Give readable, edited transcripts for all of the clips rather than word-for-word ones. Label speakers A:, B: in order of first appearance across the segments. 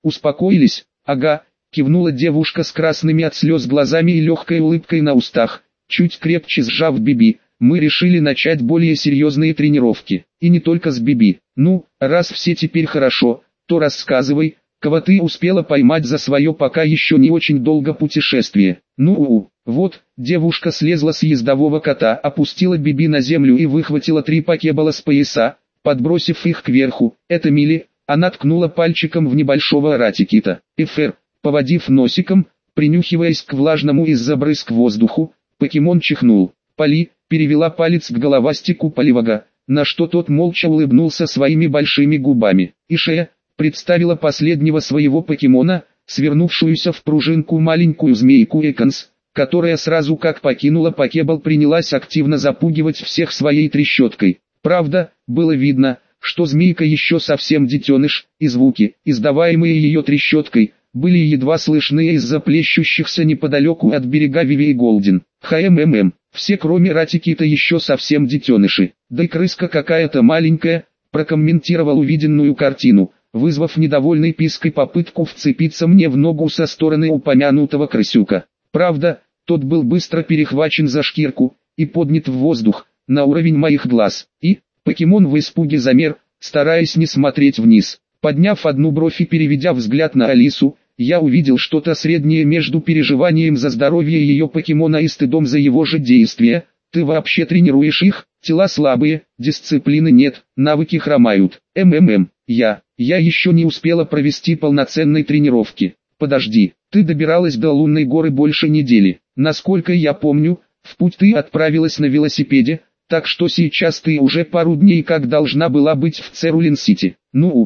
A: Успокоились? Ага, кивнула девушка с красными от слез глазами и легкой улыбкой на устах, чуть крепче сжав Биби. Мы решили начать более серьезные тренировки. И не только с Биби. Ну, раз все теперь хорошо, то рассказывай, кого ты успела поймать за свое пока еще не очень долго путешествие. Вот, девушка слезла с ездового кота, опустила Биби на землю и выхватила 3 покебола с пояса, подбросив их кверху. Это Мили, она ткнула пальчиком в небольшого ратикита. Эфер, поводив носиком, принюхиваясь к влажному из-за брызг воздуху, покемон чихнул. Поли, перевела палец к головастику Поливага, на что тот молча улыбнулся своими большими губами. Ишея представила последнего своего покемона, свернувшуюся в пружинку маленькую змейку Эконс, которая сразу как покинула покебол принялась активно запугивать всех своей трещоткой. Правда, было видно, что змейка еще совсем детеныш, и звуки, издаваемые ее трещоткой, были едва слышны из-за плещущихся неподалеку от берега Виви и Голден. Все кроме Ратикита еще совсем детеныши, да и крыска какая-то маленькая, прокомментировал увиденную картину, вызвав недовольный писк и попытку вцепиться мне в ногу со стороны упомянутого крысюка. Правда, тот был быстро перехвачен за шкирку и поднят в воздух, на уровень моих глаз, и, покемон в испуге замер, стараясь не смотреть вниз. Подняв одну бровь и переведя взгляд на Алису, я увидел что-то среднее между переживанием за здоровье ее покемона и стыдом за его же действия. Ты вообще тренируешь их? Тела слабые, дисциплины нет, навыки хромают. Я еще не успела провести полноценной тренировки. Подожди, ты добиралась до Лунной горы больше недели. Насколько я помню, в путь ты отправилась на велосипеде, так что сейчас ты уже пару дней как должна была быть в Церулин-Сити.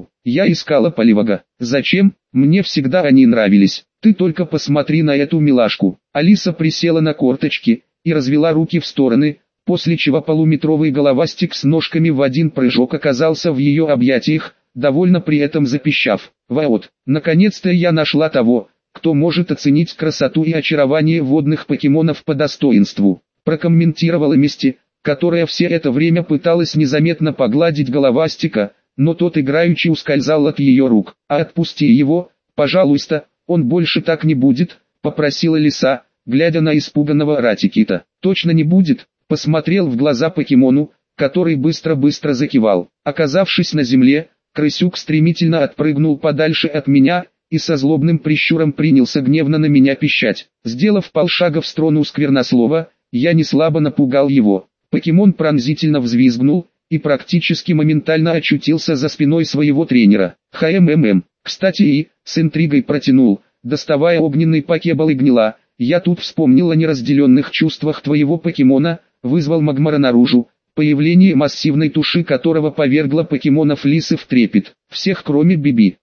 A: Я искала Поливага. Зачем? Мне всегда они нравились. Ты только посмотри на эту милашку. Алиса присела на корточки и развела руки в стороны, после чего полуметровый головастик с ножками в один прыжок оказался в ее объятиях, довольно при этом запищав. Вот, наконец-то я нашла того, кто может оценить красоту и очарование водных покемонов по достоинству. Прокомментировала Мисти, которая все это время пыталась незаметно погладить головастика, но тот играючи ускользал от ее рук. «Отпусти его, пожалуйста, он больше так не будет», — попросила лиса, глядя на испуганного Ратикита. «Точно не будет», — посмотрел в глаза покемону, который быстро-быстро закивал. Оказавшись на земле, крысюк стремительно отпрыгнул подальше от меня и со злобным прищуром принялся гневно на меня пищать. Сделав полшага в сторону сквернослова, я неслабо напугал его. Покемон пронзительно взвизгнул и практически моментально очутился за спиной своего тренера. Кстати, и, с интригой протянул, доставая огненный покебол и гнила, я тут вспомнил о неразделенных чувствах твоего покемона, вызвал Магмара наружу, появление массивной туши которого повергло покемонов лисы в трепет. Всех кроме Биби.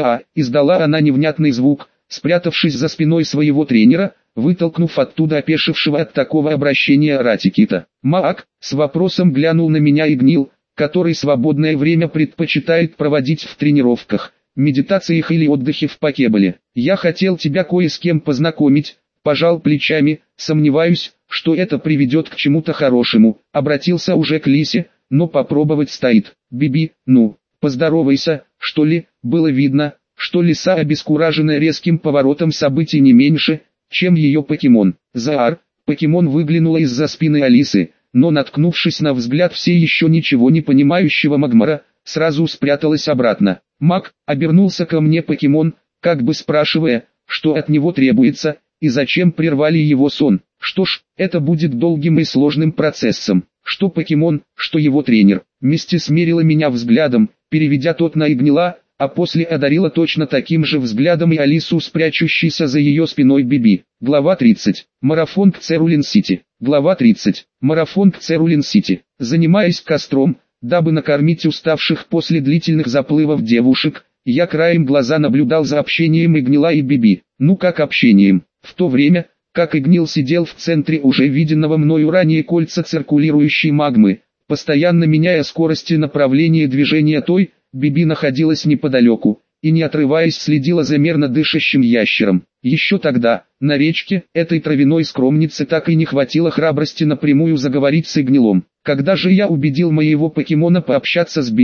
A: Издала она невнятный звук, спрятавшись за спиной своего тренера, вытолкнув оттуда опешившего от такого обращения Ратикита. Маак с вопросом глянул на меня и гнил, который свободное время предпочитает проводить в тренировках, медитациях или отдыхе в покеболе. Я хотел тебя кое с кем познакомить, пожал плечами, сомневаюсь, что это приведет к чему-то хорошему. Обратился уже к лисе, но попробовать стоит. Биби, поздоровайся, что ли. Было видно, что лиса обескуражена резким поворотом событий не меньше, чем ее покемон. Заар, покемон выглянула из-за спины Алисы, но наткнувшись на взгляд все еще ничего не понимающего Магмара, сразу спряталась обратно. Маг, обернулся ко мне покемон, как бы спрашивая, что от него требуется, и зачем прервали его сон. Что ж, это будет долгим и сложным процессом. Что покемон, что его тренер. Мисти смерила меня взглядом, переведя тот на Игнила, а после одарила точно таким же взглядом и Алису, спрячущейся за ее спиной Биби. Глава 30. Марафон к Церулин-Сити. Глава 30. Марафон к Церулин-Сити. Занимаясь костром, дабы накормить уставших после длительных заплывов девушек, я краем глаза наблюдал за общением Игнила и Биби. Как общением? В то время, как Игнил сидел в центре уже виденного мною ранее кольца циркулирующей магмы, постоянно меняя скорость и направление движения той, Биби находилась неподалеку, и не отрываясь следила за мерно дышащим ящером. Еще тогда, на речке, этой травяной скромнице так и не хватило храбрости напрямую заговорить с Игнилом. Когда же я убедил моего покемона пообщаться с Биби,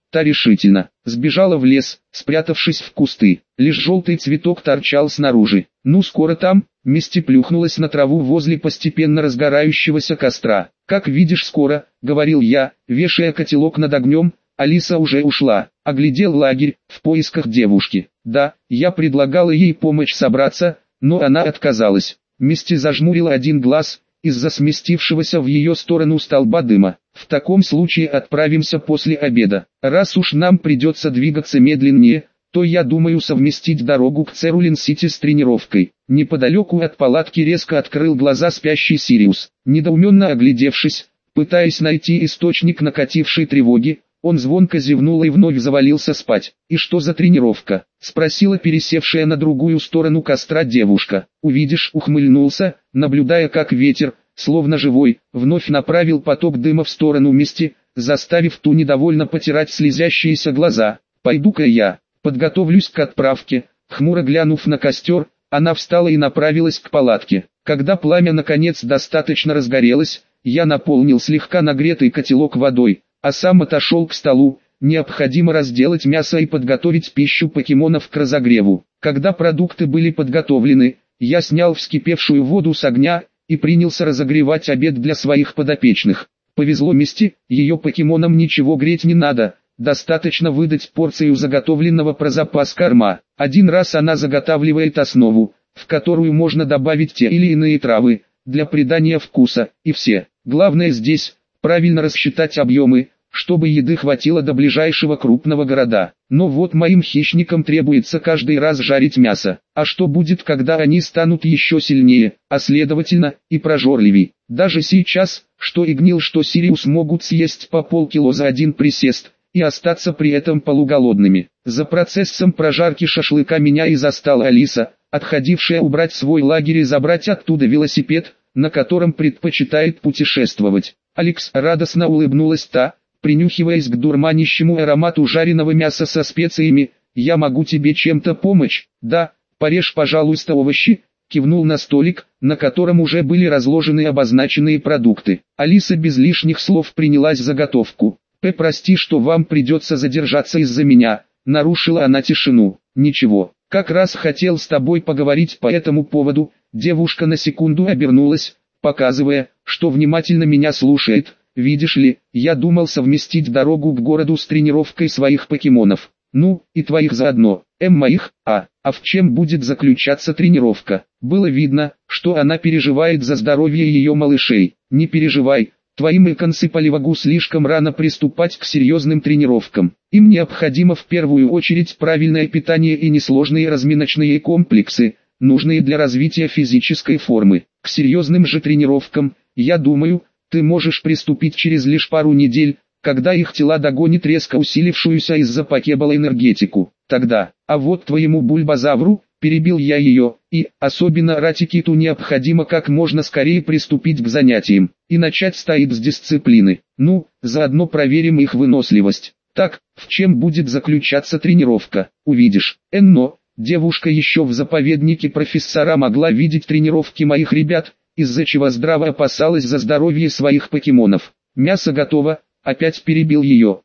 A: Та решительно сбежала в лес, спрятавшись в кусты. Лишь желтый цветок торчал снаружи. «Ну скоро там», Мисти плюхнулась на траву возле постепенно разгорающегося костра. «Как видишь, скоро», — говорил я, вешая котелок над огнем. Алиса уже ушла. Оглядел лагерь, в поисках девушки. Да, я предлагала ей помочь собраться, но она отказалась. Мисти зажмурила один глаз, из-за сместившегося в ее сторону столба дыма. «В таком случае отправимся после обеда. Раз уж нам придется двигаться медленнее, то я думаю совместить дорогу к Церулин-Сити с тренировкой». Неподалеку от палатки резко открыл глаза спящий Сириус. Недоуменно оглядевшись, пытаясь найти источник накатившей тревоги, он звонко зевнул и вновь завалился спать. «И что за тренировка?» — спросила пересевшая на другую сторону костра девушка. «Увидишь», — ухмыльнулся, наблюдая как ветер, словно живой, вновь направил поток дыма в сторону Мисти, заставив ту недовольно потирать слезящиеся глаза. «Пойду-ка я, подготовлюсь к отправке». Хмуро глянув на костер, она встала и направилась к палатке. Когда пламя наконец достаточно разгорелось, я наполнил слегка нагретый котелок водой, а сам отошел к столу. Необходимо разделать мясо и подготовить пищу покемонов к разогреву. Когда продукты были подготовлены, я снял вскипевшую воду с огня и принялся разогревать обед для своих подопечных. Повезло Мисти, ее покемонам ничего греть не надо, достаточно выдать порцию заготовленного про запас корма. Один раз она заготавливает основу, в которую можно добавить те или иные травы, для придания вкуса, и все. Главное здесь правильно рассчитать объемы, чтобы еды хватило до ближайшего крупного города. Но вот моим хищникам требуется каждый раз жарить мясо. А что будет, когда они станут еще сильнее, а следовательно, и прожорливей? Даже сейчас, что Игнил, что Сириус могут съесть по полкило за один присест, и остаться при этом полуголодными. За процессом прожарки шашлыка меня и застала Алиса, отходившая убрать свой лагерь и забрать оттуда велосипед, на котором предпочитает путешествовать. «Алекс», — радостно улыбнулась та, принюхиваясь к дурманящему аромату жареного мяса со специями. «Я могу тебе чем-то помочь?» «Да, порежь, пожалуйста, овощи», — кивнул на столик, на котором уже были разложены обозначенные продукты. Алиса без лишних слов принялась за готовку. «Прости, что вам придется задержаться из-за меня», — нарушила она тишину. «Ничего, как раз хотел с тобой поговорить по этому поводу». Девушка на секунду обернулась, показывая, что внимательно меня слушает. «Видишь ли, я думал совместить дорогу к городу с тренировкой своих покемонов. Ну, и твоих заодно. Моих, а в чем будет заключаться тренировка?» Было видно, что она переживает за здоровье ее малышей. «Не переживай, твоим Иконсы Поливагу слишком рано приступать к серьезным тренировкам. Им необходимо в первую очередь правильное питание и несложные разминочные комплексы, нужные для развития физической формы. К серьезным же тренировкам, я думаю, ты можешь приступить через лишь пару недель, когда их тела догонит резко усилившуюся из-за покебола энергетику. Тогда, а вот твоему Бульбазавру, перебил я ее, и, особенно Ратикиту, необходимо как можно скорее приступить к занятиям, и начать стоять с дисциплины. Ну, заодно проверим их выносливость. Так, в чем будет заключаться тренировка, увидишь. Но, девушка еще в заповеднике профессора могла видеть тренировки моих ребят, из-за чего здраво опасалась за здоровье своих покемонов. «Мясо готово», — опять перебил ее.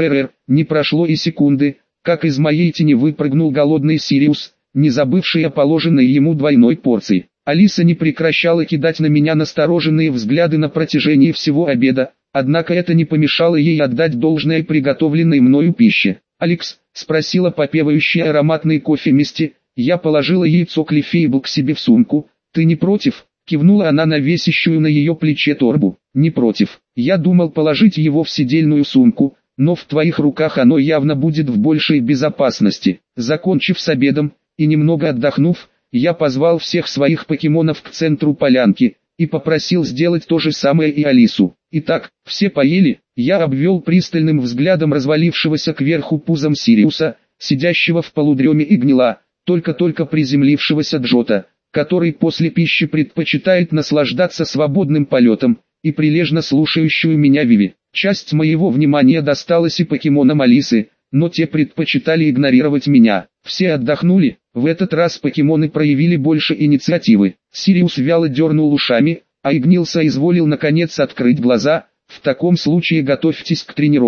A: Не прошло и секунды, как из моей тени выпрыгнул голодный Сириус, не забывший о положенной ему двойной порции. Алиса не прекращала кидать на меня настороженные взгляды на протяжении всего обеда, однако это не помешало ей отдать должное приготовленной мною пище. «Алекс», — спросила попевающая ароматный кофе Мисти, я положила яйцо Клиффейбл к себе в сумку. «Ты не против?» — кивнула она на весящую на ее плече торбу. «Не против. Я думал положить его в сидельную сумку, но в твоих руках оно явно будет в большей безопасности». Закончив с обедом и немного отдохнув, я позвал всех своих покемонов к центру полянки и попросил сделать то же самое и Алису. «Итак, все поели?» Я обвел пристальным взглядом развалившегося кверху пузом Сириуса, сидящего в полудреме, и Гнила, только-только приземлившегося Джота, который после пищи предпочитает наслаждаться свободным полетом, и прилежно слушающую меня Виви. Часть моего внимания досталась и покемонам Алисы, но те предпочитали игнорировать меня. Все отдохнули, в этот раз покемоны проявили больше инициативы. Сириус вяло дернул ушами, а Игнил соизволил наконец открыть глаза. «В таком случае готовьтесь к тренировке».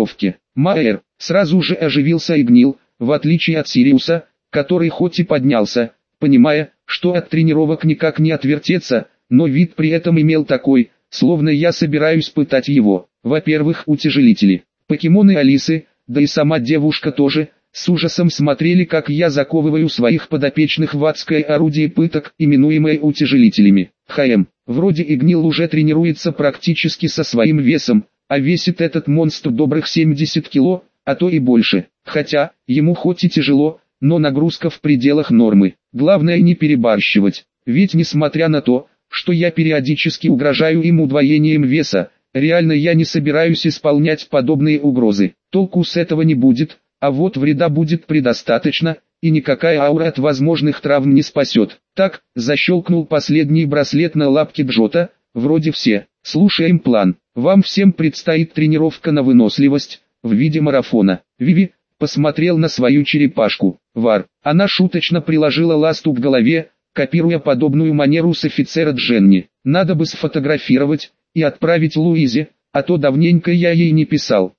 A: Майер сразу же оживился и гнил, в отличие от Сириуса, который хоть и поднялся, понимая, что от тренировок никак не отвертеться, но вид при этом имел такой, словно я собираюсь пытать его. Во-первых, утяжелители. Покемоны Алисы, да и сама девушка тоже, с ужасом смотрели, как я заковываю своих подопечных в адское орудие пыток, именуемое утяжелителями. Вроде и гнил уже тренируется практически со своим весом, а весит этот монстр добрых 70 кило, а то и больше. Хотя, ему хоть и тяжело, но нагрузка в пределах нормы. Главное не перебарщивать, ведь несмотря на то, что я периодически угрожаю им удвоением веса, реально я не собираюсь исполнять подобные угрозы. Толку с этого не будет, а вот вреда будет предостаточно, и никакая аура от возможных травм не спасет. Так, защелкнул последний браслет на лапке Джота, вроде все. Слушаем план. Вам всем предстоит тренировка на выносливость, в виде марафона. Виви посмотрел на свою черепашку. Вар. Она шуточно приложила ласту к голове, копируя подобную манеру с офицера Дженни. Надо бы сфотографировать и отправить Луизе, а то давненько я ей не писал.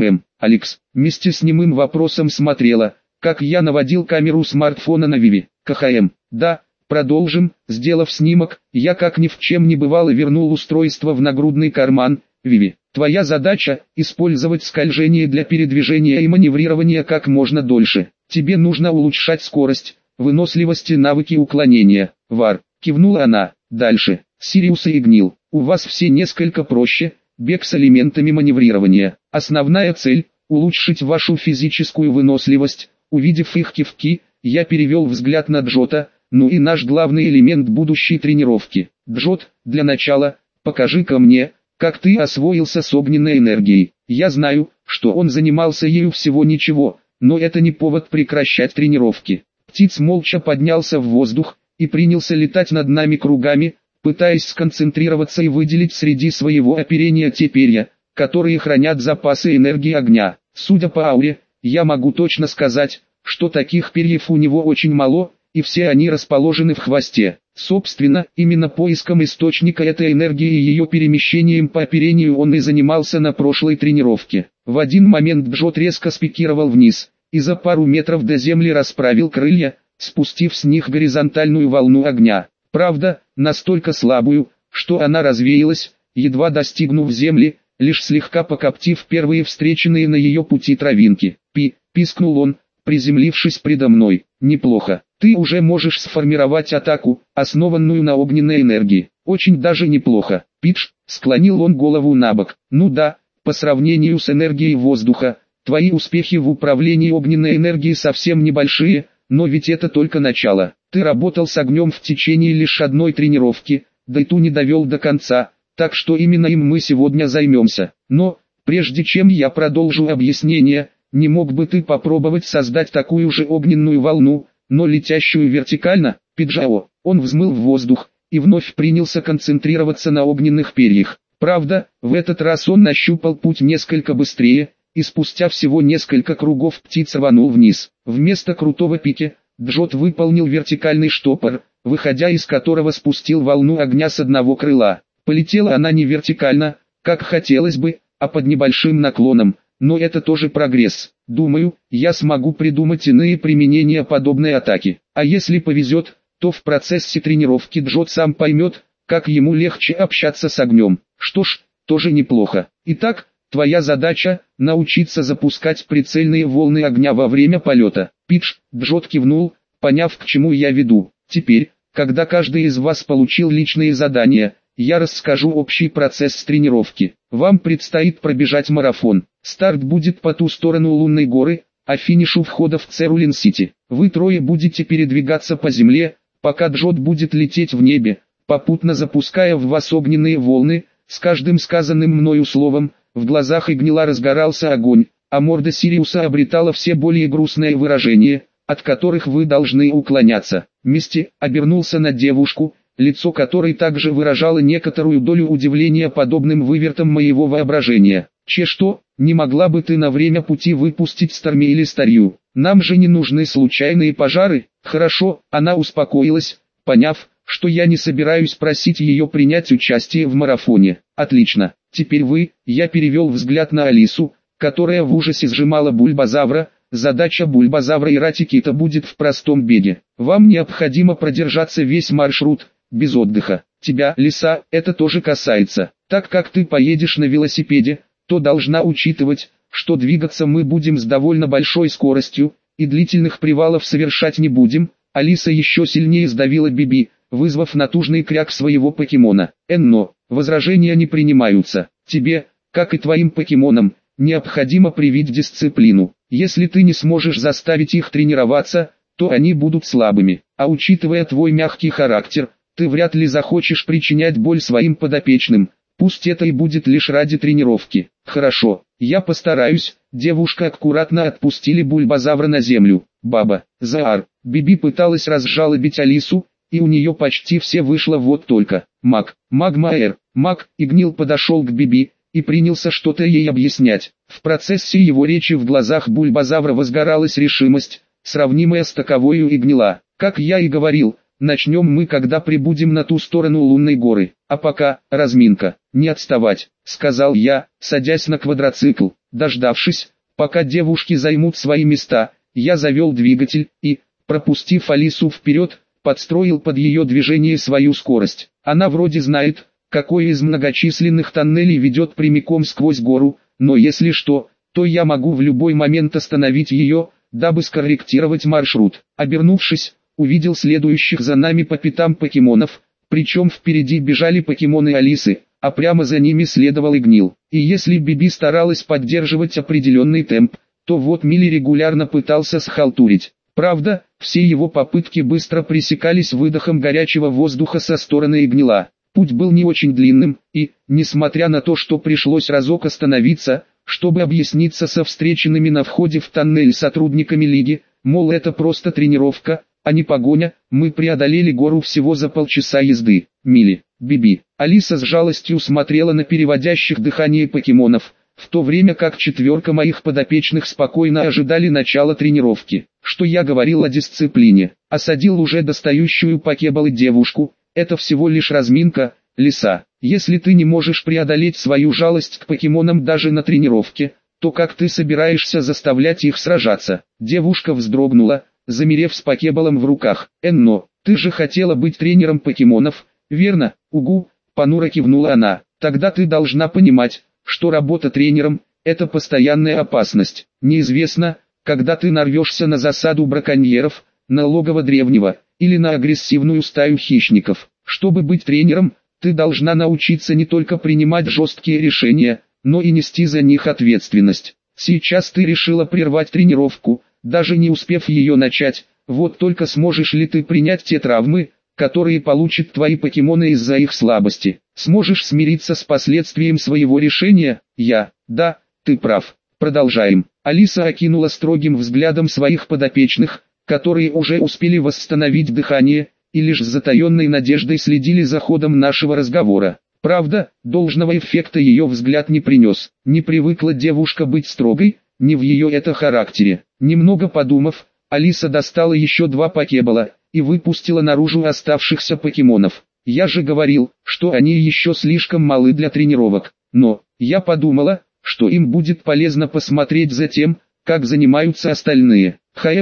A: Алекс вместе с немым вопросом смотрела, как я наводил камеру смартфона на Виви. Да, продолжим. Сделав снимок, я как ни в чем не бывало вернул устройство в нагрудный карман. Виви, твоя задача – использовать скольжение для передвижения и маневрирования как можно дольше. Тебе нужно улучшать скорость, выносливость и навыки уклонения. Вар, кивнула она. Дальше. Сириуса и гнил. У вас все несколько проще. Бег с элементами маневрирования. Основная цель – улучшить вашу физическую выносливость. Увидев их кивки, я перевел взгляд на Джота, ну и наш главный элемент будущей тренировки. Джот, для начала, покажи-ка мне, как ты освоился с огненной энергией. Я знаю, что он занимался ею всего ничего, но это не повод прекращать тренировки. Птиц молча поднялся в воздух и принялся летать над нами кругами, пытаясь сконцентрироваться и выделить среди своего оперения те перья, которые хранят запасы энергии огня. Судя по ауре, я могу точно сказать, что таких перьев у него очень мало, и все они расположены в хвосте. Собственно, именно поиском источника этой энергии и ее перемещением по оперению он и занимался на прошлой тренировке. В один момент Джот резко спикировал вниз, и за пару метров до земли расправил крылья, спустив с них горизонтальную волну огня. Правда, настолько слабую, что она развеялась, едва достигнув земли, лишь слегка покоптив первые встреченные на ее пути травинки. Пискнул он, приземлившись предо мной. Неплохо. Ты уже можешь сформировать атаку, основанную на огненной энергии. Очень даже неплохо. Пидж, склонил он голову набок. Ну да, по сравнению с энергией воздуха, твои успехи в управлении огненной энергией совсем небольшие, но ведь это только начало. Ты работал с огнем в течение лишь одной тренировки, да и ту не довел до конца, так что именно им мы сегодня займемся. Но, прежде чем я продолжу объяснение, не мог бы ты попробовать создать такую же огненную волну, но летящую вертикально? Пиджао. Он взмыл в воздух и вновь принялся концентрироваться на огненных перьях. Правда, в этот раз он нащупал путь несколько быстрее, и спустя всего несколько кругов птица рванул вниз. Вместо крутого пики, Джот выполнил вертикальный штопор, выходя из которого спустил волну огня с одного крыла. Полетела она не вертикально, как хотелось бы, а под небольшим наклоном, но это тоже прогресс. Думаю, я смогу придумать иные применения подобной атаки. А если повезет, то в процессе тренировки Джот сам поймет, как ему легче общаться с огнем. Что ж, тоже неплохо. Итак, твоя задача – научиться запускать прицельные волны огня во время полета. Пидж, Джот кивнул, поняв, к чему я веду. Теперь, когда каждый из вас получил личные задания, я расскажу общий процесс тренировки. Вам предстоит пробежать марафон. Старт будет по ту сторону Лунной горы, а финиш у входа в Церулин-Сити. Вы трое будете передвигаться по земле, пока Джот будет лететь в небе, попутно запуская в вас огненные волны. С каждым сказанным мною словом, в глазах Игнила разгорался огонь, а морда Сириуса обретала все более грустное выражение, от которых вы должны уклоняться. Мисти обернулся на девушку, лицо которой также выражало некоторую долю удивления подобным вывертом моего воображения. Что, не могла бы ты на время пути выпустить Старми или Старью? Нам же не нужны случайные пожары. Хорошо, она успокоилась, поняв, что я не собираюсь просить ее принять участие в марафоне. Отлично, теперь вы. Я перевел взгляд на Алису, которая в ужасе сжимала Бульбазавра. Задача Бульбазавра и Ратикита будет в простом беге. Вам необходимо продержаться весь маршрут, без отдыха. Тебя, лиса, это тоже касается. Так как ты поедешь на велосипеде, то должна учитывать, что двигаться мы будем с довольно большой скоростью, и длительных привалов совершать не будем. Алиса еще сильнее сдавила Биби, вызвав натужный кряк своего покемона. Но возражения не принимаются. Тебе, как и твоим покемонам, необходимо привить дисциплину. Если ты не сможешь заставить их тренироваться, то они будут слабыми. А учитывая твой мягкий характер, ты вряд ли захочешь причинять боль своим подопечным. Пусть это и будет лишь ради тренировки. Хорошо, я постараюсь. Девушка аккуратно отпустили Бульбазавра на землю. Баба, Заар. Биби пыталась разжалобить Алису, и у нее почти все вышло, вот только. Магмаэр. Маг Игнил подошел к Биби и принялся что-то ей объяснять. В процессе его речи в глазах Бульбазавра возгоралась решимость, сравнимая с таковой у Игнила. Как я и говорил, начнем мы, когда прибудем на ту сторону лунной горы. А пока, разминка. Не отставать, сказал я, садясь на квадроцикл. Дождавшись, пока девушки займут свои места, я завел двигатель и, пропустив Алису вперед, подстроил под ее движение свою скорость. Она вроде знает, какой из многочисленных тоннелей ведет прямиком сквозь гору, но если что, то я могу в любой момент остановить ее, дабы скорректировать маршрут. Обернувшись, увидел следующих за нами по пятам покемонов, причем впереди бежали покемоны Алисы, а прямо за ними следовал Игнил. И если Биби старалась поддерживать определенный темп, то вот Милли регулярно пытался схалтурить. Правда, все его попытки быстро пресекались выдохом горячего воздуха со стороны Игнила. Путь был не очень длинным, и, несмотря на то, что пришлось разок остановиться, чтобы объясниться со встреченными на входе в тоннель сотрудниками Лиги, мол, это просто тренировка, а не погоня, мы преодолели гору всего за полчаса езды. Милли, Биби. Алиса с жалостью смотрела на переводящих дыхание покемонов, в то время как четверка моих подопечных спокойно ожидали начала тренировки. Что я говорил о дисциплине? Осадил уже достающую покеболы девушку. Это всего лишь разминка, лиса. Если ты не можешь преодолеть свою жалость к покемонам даже на тренировке, то как ты собираешься заставлять их сражаться? Девушка вздрогнула, замерев с покеболом в руках. Но, ты же хотела быть тренером покемонов, верно? Угу, понуро кивнула она. Тогда ты должна понимать, что работа тренером – это постоянная опасность. Неизвестно, когда ты нарвешься на засаду браконьеров, на логово древнего, или на агрессивную стаю хищников. Чтобы быть тренером, ты должна научиться не только принимать жесткие решения, но и нести за них ответственность. Сейчас ты решила прервать тренировку, даже не успев ее начать, вот только сможешь ли ты принять те травмы, которые получат твои покемоны из-за их слабости? Сможешь смириться с последствием своего решения? Да, ты прав. Продолжаем. Алиса окинула строгим взглядом своих подопечных, которые уже успели восстановить дыхание, и лишь с затаенной надеждой следили за ходом нашего разговора. Правда, должного эффекта ее взгляд не принес. Не привыкла девушка быть строгой, не в ее это характере. Немного подумав, Алиса достала еще 2 покебола и выпустила наружу оставшихся покемонов. Я же говорил, что они еще слишком малы для тренировок, но я подумала, что им будет полезно посмотреть за тем, как занимаются остальные.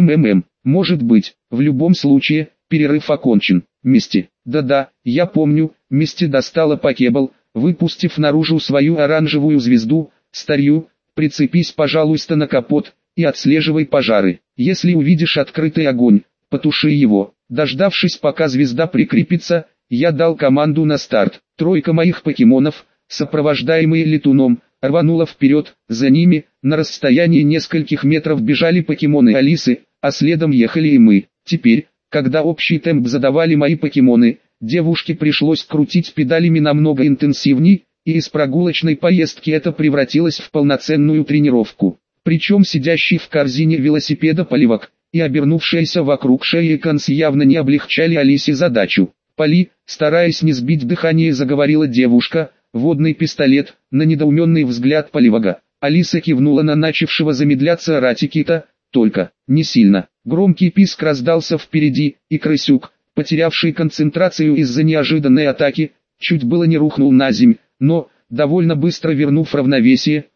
A: Может быть, в любом случае, перерыв окончен. Мисти. Да-да, я помню, Мисти достала покебол, выпустив наружу свою оранжевую звезду. Старью, прицепись, пожалуйста, на капот и отслеживай пожары. Если увидишь открытый огонь, потуши его. Дождавшись, пока звезда прикрепится, я дал команду на старт. 3 моих покемонов, сопровождаемые летуном, рванула вперед. За ними, на расстоянии нескольких метров, бежали покемоны Алисы, а следом ехали и мы. Теперь, когда общий темп задавали мои покемоны, девушке пришлось крутить педалями намного интенсивней, и из прогулочной поездки это превратилось в полноценную тренировку. Причем сидящий в корзине велосипеда Поливок и обернувшаяся вокруг шеи Канс явно не облегчали Алисе задачу. «Поли», стараясь не сбить дыхание, заговорила девушка, водный пистолет, на недоуменный взгляд Поливога. Алиса кивнула на начавшего замедляться Ратикита, только не сильно. Громкий писк раздался впереди, и крысюк, потерявший концентрацию из-за неожиданной атаки, чуть было не рухнул на земь, но, довольно быстро вернув равновесие,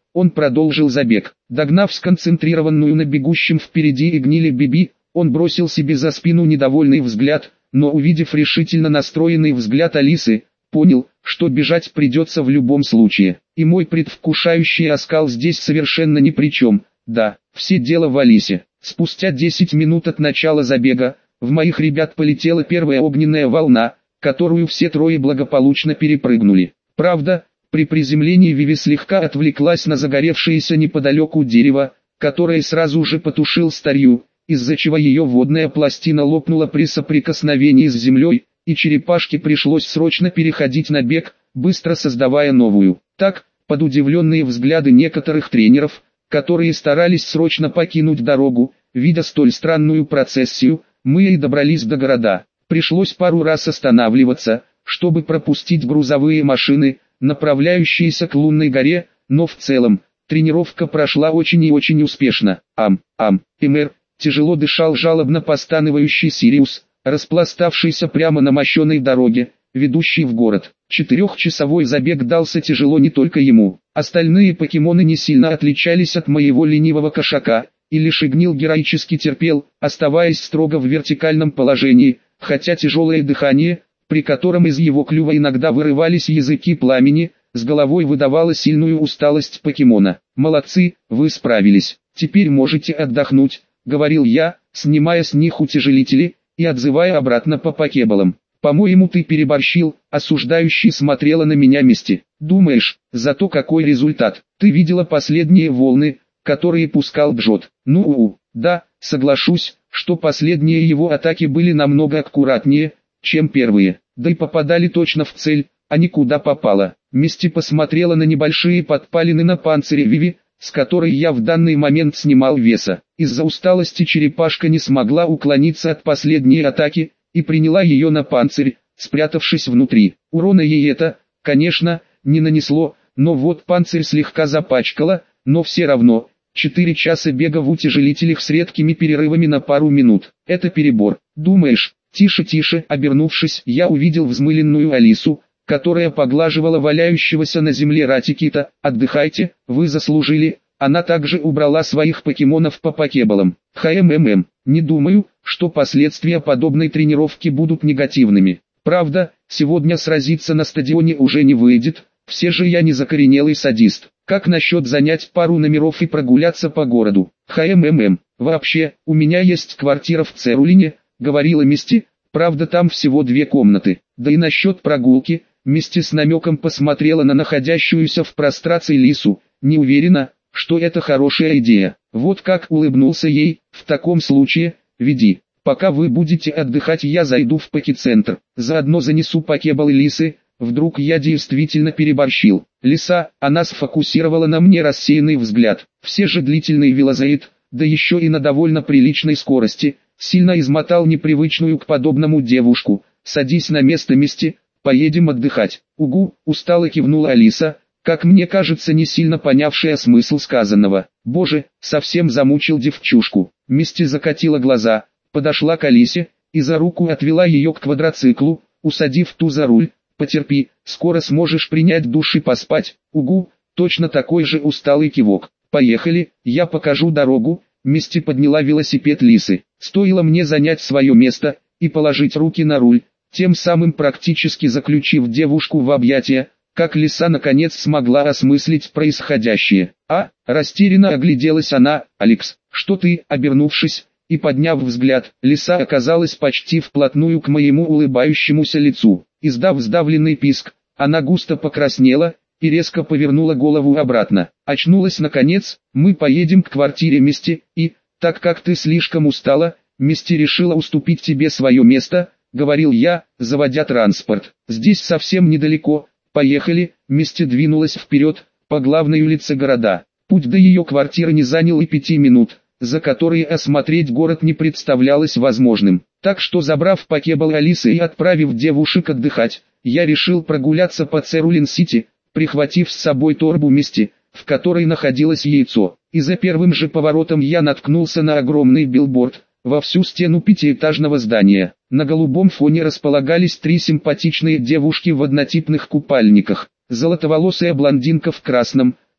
A: он продолжил забег. Догнав сконцентрированную на бегущем впереди и гнили Биби, он бросил себе за спину недовольный взгляд, но увидев решительно настроенный взгляд Алисы, понял, что бежать придется в любом случае. И мой предвкушающий оскал здесь совершенно ни при чем. Да, все дело в Алисе. Спустя 10 минут от начала забега, в моих ребят полетела первая огненная волна, которую все трое благополучно перепрыгнули. Правда, при приземлении Виви слегка отвлеклась на загоревшееся неподалеку дерево, которое сразу же потушил старью, из-за чего ее водная пластина лопнула при соприкосновении с землей, и черепашке пришлось срочно переходить на бег, быстро создавая новую. Так, под удивленные взгляды некоторых тренеров, которые старались срочно покинуть дорогу, видя столь странную процессию, мы и добрались до города. Пришлось пару раз останавливаться, чтобы пропустить грузовые машины, направляющиеся к Лунной горе, но в целом, тренировка прошла очень и очень успешно. Эмэр, тяжело дышал жалобно постанывающий Сириус, распластавшийся прямо на мощеной дороге, ведущей в город. 4-часовой забег дался тяжело не только ему. Остальные покемоны не сильно отличались от моего ленивого кошака, и лишь Игнил героически терпел, оставаясь строго в вертикальном положении, хотя тяжелое дыхание, при котором из его клюва иногда вырывались языки пламени, с головой выдавало сильную усталость покемона. «Молодцы, вы справились, теперь можете отдохнуть», — говорил я, снимая с них утяжелители и отзывая обратно по покеболам. «По-моему, ты переборщил», — осуждающий смотрела на меня Мисти. «Думаешь, зато какой результат? Ты видела последние волны, которые пускал Джот?» Да, соглашусь, что последние его атаки были намного аккуратнее, чем первые, да и попадали точно в цель, а не куда попало. Мисти посмотрела на небольшие подпалины на панцире Виви, с которой я в данный момент снимал веса. Из-за усталости черепашка не смогла уклониться от последней атаки, и приняла ее на панцирь, спрятавшись внутри. Урона ей это, конечно, не нанесло, но вот панцирь слегка запачкала, но все равно, 4 часа бега в утяжелителях с редкими перерывами на пару минут. Это перебор. Думаешь? Тише, обернувшись, я увидел взмыленную Алису, которая поглаживала валяющегося на земле Ратикита. «Отдыхайте, вы заслужили». Она также убрала своих покемонов по покеболам. Не думаю, что последствия подобной тренировки будут негативными. Правда, сегодня сразиться на стадионе уже не выйдет, все же я не закоренелый садист. Как насчет занять пару номеров и прогуляться по городу? Вообще, у меня есть квартира в Церулине, говорила Мисти, правда там всего 2 комнаты. Да и насчет прогулки, Мисти с намеком посмотрела на находящуюся в прострации Лису, не уверена, что это хорошая идея. Вот как, улыбнулся ей, в таком случае, веди. Пока вы будете отдыхать, я зайду в покецентр, заодно занесу покеболы Лисы. Вдруг я действительно переборщил. Лиса, она сфокусировала на мне рассеянный взгляд. Все же длительный велозаид, да еще и на довольно приличной скорости, сильно измотал непривычную к подобному девушку. «Садись на место, Мисти, поедем отдыхать». «Угу», устало кивнула Алиса, как мне кажется, не сильно понявшая смысл сказанного. «Боже, совсем замучил девчушку». Мисти закатила глаза, подошла к Алисе и за руку отвела ее к квадроциклу, усадив ту за руль. «Потерпи, скоро сможешь принять душ и поспать». «Угу», точно такой же усталый кивок. «Поехали, я покажу дорогу». Мисти подняла велосипед Лисы. Стоило мне занять свое место и положить руки на руль, тем самым практически заключив девушку в объятия, как Лиса наконец смогла осмыслить происходящее. Растерянно огляделась она. «Алекс, что ты?» Обернувшись и подняв взгляд, Лиса оказалась почти вплотную к моему улыбающемуся лицу. Издав сдавленный писк, она густо покраснела и резко повернула голову обратно. «Очнулась наконец, мы поедем к квартире Мисти, и, так как ты слишком устала, Мисти решила уступить тебе свое место», — говорил я, заводя транспорт. «Здесь совсем недалеко, поехали». Мисти двинулась вперед, по главной улице города. Путь до ее квартиры не занял и 5 минут, за которые осмотреть город не представлялось возможным. Так что, забрав покебол Алисы и отправив девушек отдыхать, я решил прогуляться по Церулин-Сити, прихватив с собой торбу Мисти, в которой находилось яйцо. И за первым же поворотом я наткнулся на огромный билборд, во всю стену 5-этажного здания. На голубом фоне располагались 3 симпатичные девушки в однотипных купальниках. Золотоволосая блондинка в красном,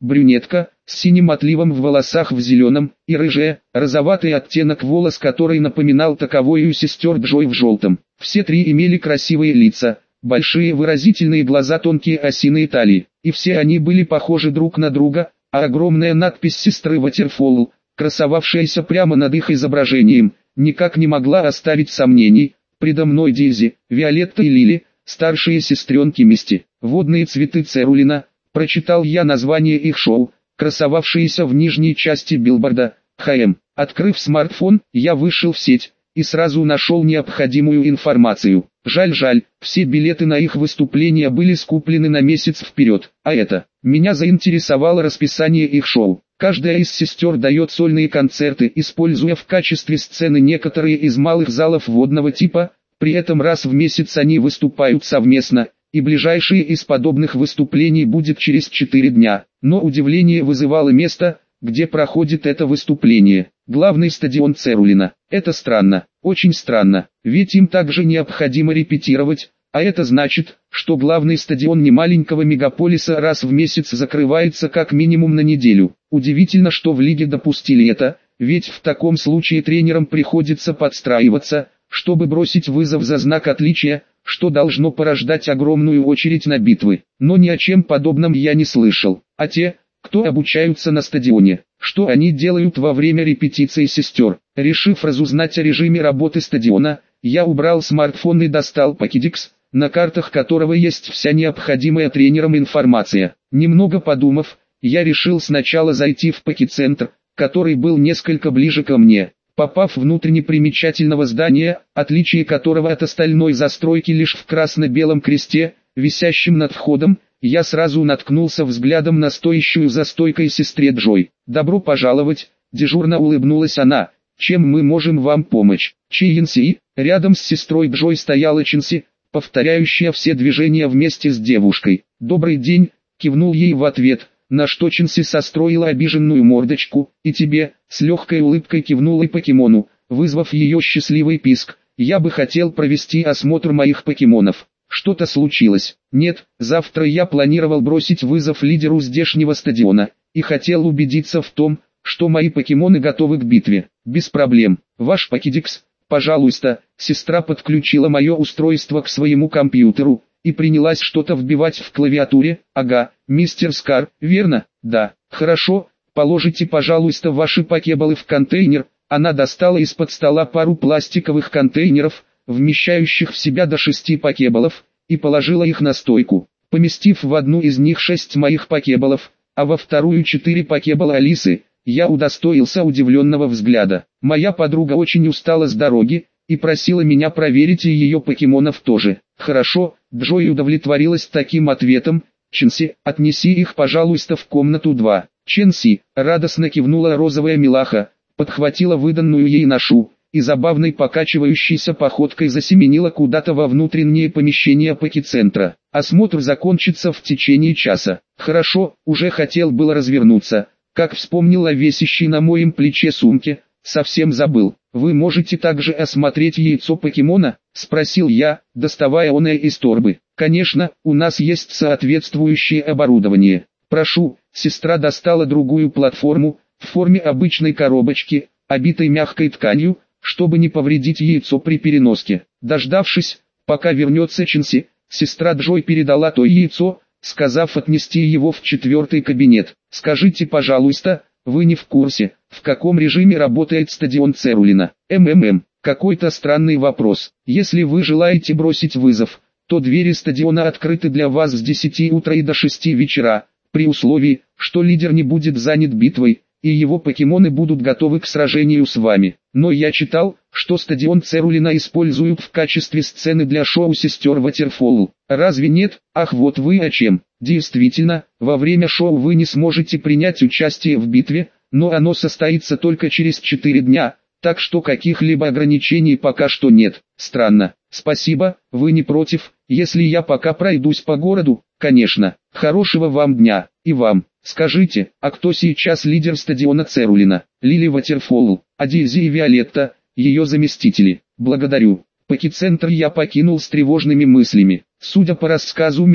A: брюнетка, с синим отливом в волосах в зеленом, и рыжая, розоватый оттенок волос, который напоминал таковой у сестер Джой в желтом. Все три имели красивые лица, большие выразительные глаза, тонкие осиные талии, и все они были похожи друг на друга, а огромная надпись сестры Ватерфолл, красовавшаяся прямо над их изображением, никак не могла оставить сомнений. Предо мной Дейзи, Виолетта и Лили, старшие сестренки Мисти. «Водные цветы Церулина», прочитал я название их шоу, красовавшееся в нижней части билборда. Открыв смартфон, я вышел в сеть и сразу нашел необходимую информацию. Жаль, все билеты на их выступления были скуплены на месяц вперед, меня заинтересовало расписание их шоу. Каждая из сестер дает сольные концерты, используя в качестве сцены некоторые из малых залов водного типа, при этом раз в месяц они выступают совместно, и ближайшее из подобных выступлений будет через 4 дня. Но удивление вызывало место, где проходит это выступление. Главный стадион Церулина. Это странно, очень странно, ведь им также необходимо репетировать, а это значит, что главный стадион немаленького мегаполиса раз в месяц закрывается как минимум на неделю. Удивительно, что в лиге допустили это, ведь в таком случае тренерам приходится подстраиваться, чтобы бросить вызов за знак отличия, что должно порождать огромную очередь на битвы. Но ни о чем подобном я не слышал. А те, кто обучаются на стадионе, что они делают во время репетиции сестер? Решив разузнать о режиме работы стадиона, я убрал смартфон и достал Pokédex, на картах которого есть вся необходимая тренерам информация. Немного подумав, я решил сначала зайти в Poké-центр, который был несколько ближе ко мне. Попав внутрь непримечательного здания, отличие которого от остальной застройки лишь в красно-белом кресте, висящем над входом, я сразу наткнулся взглядом на стоящую за стойкой сестре Джой. «Добро пожаловать», — дежурно улыбнулась она. «Чем мы можем вам помочь?» Чинси. Рядом с сестрой Джой стояла Чинси, повторяющая все движения вместе с девушкой. «Добрый день», — кивнул ей в ответ, на что Чинси состроила обиженную мордочку. «И тебе», — с легкой улыбкой кивнула покемону, вызвав ее счастливый писк. «Я бы хотел провести осмотр моих покемонов». «Что-то случилось?» «Нет, завтра я планировал бросить вызов лидеру здешнего стадиона, и хотел убедиться в том, что мои покемоны готовы к битве». «Без проблем. Ваш Покедекс, пожалуйста». Сестра подключила мое устройство к своему компьютеру и принялась что-то вбивать в клавиатуре. «Ага, мистер Скар, верно?» «Да». «Хорошо, положите, пожалуйста, ваши покеболы в контейнер». Она достала из-под стола пару пластиковых контейнеров, вмещающих в себя до 6 покеболов, и положила их на стойку. Поместив в одну из них 6 моих покеболов, а во вторую 4 покебола Алисы, я удостоился удивленного взгляда. Моя подруга очень устала с дороги, и просила меня проверить и ее покемонов тоже. «Хорошо», Джой удовлетворилась таким ответом. «Чинси, отнеси их, пожалуйста, в комнату 2. «Чинси», радостно кивнула розовая милаха, подхватила выданную ей ношу, и забавной покачивающейся походкой засеменила куда-то во внутреннее помещение Поké-центра. Осмотр закончится в течение часа. «Хорошо», уже хотел было развернуться, как вспомнил о висящей на моем плече сумке, совсем забыл. «Вы можете также осмотреть яйцо покемона?» – спросил я, доставая оное из торбы. «Конечно, у нас есть соответствующее оборудование. Прошу». Сестра достала другую платформу, в форме обычной коробочки, обитой мягкой тканью, чтобы не повредить яйцо при переноске. Дождавшись, пока вернется Чинси, сестра Джой передала то яйцо, сказав отнести его в 4-й кабинет. «Скажите, пожалуйста, вы не в курсе, в каком режиме работает стадион Церулина?» Какой-то странный вопрос. Если вы желаете бросить вызов, то двери стадиона открыты для вас с 10 утра и до 6 вечера, при условии, что лидер не будет занят битвой, и его покемоны будут готовы к сражению с вами. Но я читал, что стадион Церулина используют в качестве сцены для шоу сестер Ватерфолл. Разве нет? Ах, вот вы о чем. Действительно, во время шоу вы не сможете принять участие в битве, но оно состоится только через 4 дня, так что каких-либо ограничений пока что нет. Странно. Спасибо, вы не против, если я пока пройдусь по городу? Конечно. Хорошего вам дня. И вам. Скажите, а кто сейчас лидер стадиона Церулина? Лили Ватерфолл, а Дейзи и Виолетта, ее заместители. Благодарю. Поké-центр я покинул с тревожными мыслями. Судя по рассказу Мисти,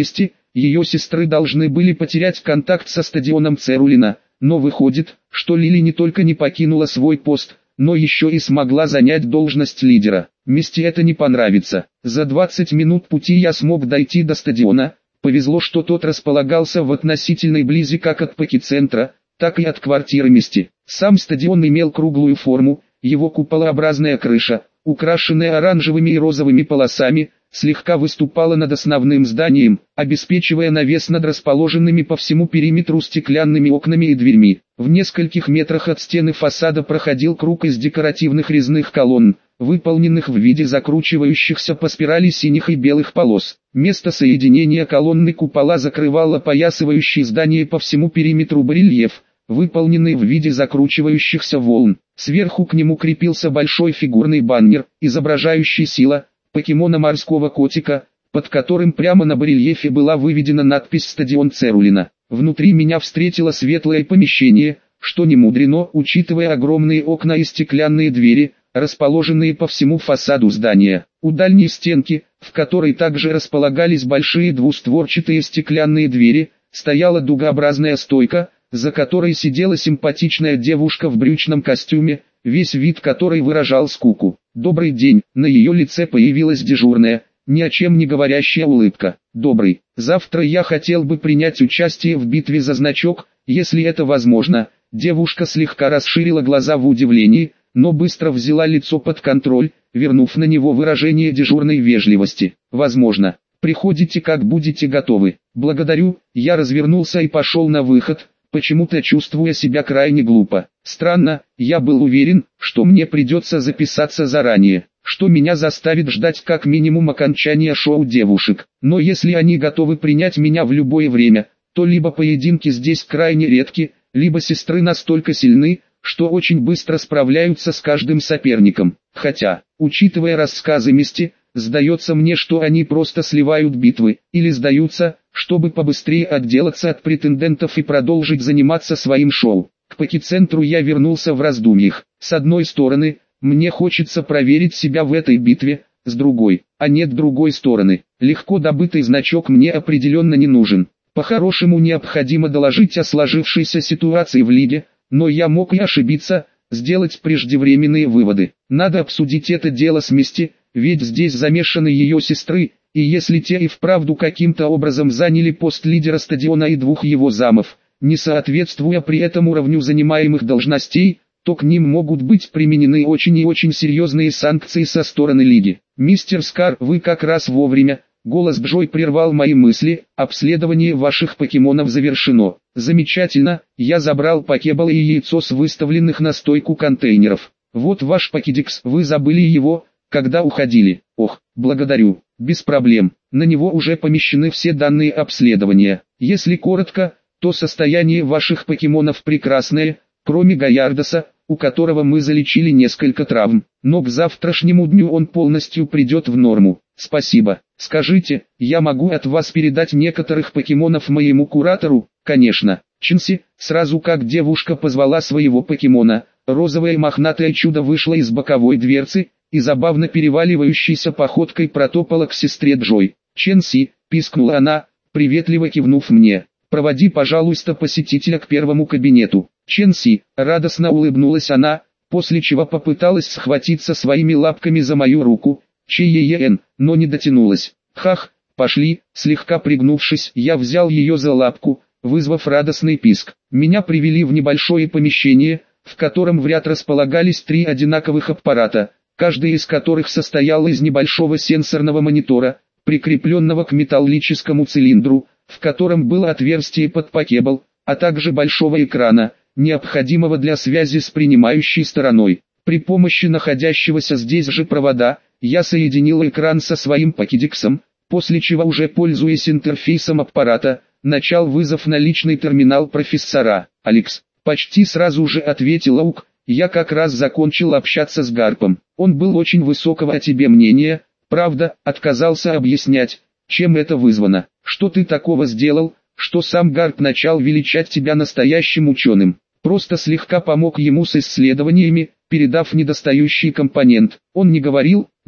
A: ее сестры должны были потерять контакт со стадионом Церулина, но выходит, что Лили не только не покинула свой пост, но еще и смогла занять должность лидера. Мисти это не понравится. За 20 минут пути я смог дойти до стадиона. Повезло, что тот располагался в относительной близи как от Паки-центра, так и от квартиры Мисти. Сам стадион имел круглую форму, его куполообразная крыша, украшенная оранжевыми и розовыми полосами, слегка выступала над основным зданием, обеспечивая навес над расположенными по всему периметру стеклянными окнами и дверьми. В нескольких метрах от стены фасада проходил круг из декоративных резных колонн, выполненных в виде закручивающихся по спирали синих и белых полос. Место соединения колонны купола закрывал опоясывающий здание по всему периметру барельеф, выполненный в виде закручивающихся волн. Сверху к нему крепился большой фигурный баннер, изображающий Сила, покемона морского котика, под которым прямо на барельефе была выведена надпись «Стадион Церулина». Внутри меня встретило светлое помещение, что не мудрено, учитывая огромные окна и стеклянные двери, расположенные по всему фасаду здания. У дальней стенки, в которой также располагались большие двустворчатые стеклянные двери, стояла дугообразная стойка, за которой сидела симпатичная девушка в брючном костюме, весь вид которой выражал скуку. «Добрый день», на ее лице появилась дежурная, ни о чем не говорящая улыбка. «Добрый. Завтра я хотел бы принять участие в битве за значок, если это возможно». Девушка слегка расширила глаза в удивлении, но быстро взяла лицо под контроль, вернув на него выражение дежурной вежливости. «Возможно. Приходите, как будете готовы». «Благодарю». Я развернулся и пошел на выход, почему-то чувствуя себя крайне глупо. Странно, я был уверен, что мне придется записаться заранее, что меня заставит ждать как минимум окончания шоу девушек. Но если они готовы принять меня в любое время, то либо поединки здесь крайне редки, либо сестры настолько сильны, что очень быстро справляются с каждым соперником. Хотя, учитывая рассказы Мисти, сдается мне, что они просто сливают битвы, или сдаются, чтобы побыстрее отделаться от претендентов и продолжить заниматься своим шоу. К Паки-центру я вернулся в раздумьях. С одной стороны, мне хочется проверить себя в этой битве, с другой, а нет другой стороны. Легко добытый значок мне определенно не нужен. По-хорошему необходимо доложить о сложившейся ситуации в лиге, но я мог и ошибиться, сделать преждевременные выводы. Надо обсудить это дело с Мисти, ведь здесь замешаны ее сестры, и если те и вправду каким-то образом заняли пост лидера стадиона и двух его замов, не соответствуя при этом уровню занимаемых должностей, то к ним могут быть применены очень и очень серьезные санкции со стороны лиги. «Мистер Скар, вы как раз вовремя», голос Джой прервал мои мысли, «обследование ваших покемонов завершено». «Замечательно, я забрал покебол и яйцо с выставленных на стойку контейнеров. Вот ваш покедекс, вы забыли его, когда уходили». «Ох, благодарю, без проблем, на него уже помещены все данные обследования. Если коротко, то состояние ваших покемонов прекрасное, кроме Гаярдоса, у которого мы залечили несколько травм, но к завтрашнему дню он полностью придет в норму». «Спасибо. Скажите, я могу от вас передать некоторых покемонов моему куратору?» «Конечно». Чинси, сразу как девушка позвала своего покемона, розовое мохнатое чудо вышло из боковой дверцы и забавно переваливающейся походкой протопала к сестре Джой. «Ченси», пискнула она, приветливо кивнув мне, «проводи, пожалуйста, посетителя к первому кабинету». «Ченси», радостно улыбнулась она, после чего попыталась схватиться своими лапками за мою руку, ЧЕЕН, но не дотянулась. «Хах, пошли», слегка пригнувшись, я взял ее за лапку, вызвав радостный писк. Меня привели в небольшое помещение, в котором в ряд располагались 3 одинаковых аппарата, каждый из которых состоял из небольшого сенсорного монитора, прикрепленного к металлическому цилиндру, в котором было отверстие под покебол, а также большого экрана, необходимого для связи с принимающей стороной. При помощи находящегося здесь же провода, я соединил экран со своим покедексом, после чего уже пользуясь интерфейсом аппарата, начал вызов на личный терминал профессора. «Алекс», почти сразу же ответил Аук, «я как раз закончил общаться с Гарпом. Он был очень высокого о тебе мнения, правда, отказался объяснять, чем это вызвано. Что ты такого сделал, что сам Гарп начал величать тебя настоящим ученым? Просто слегка помог ему с исследованиями, передав недостающий компонент. Он не говорил, нет,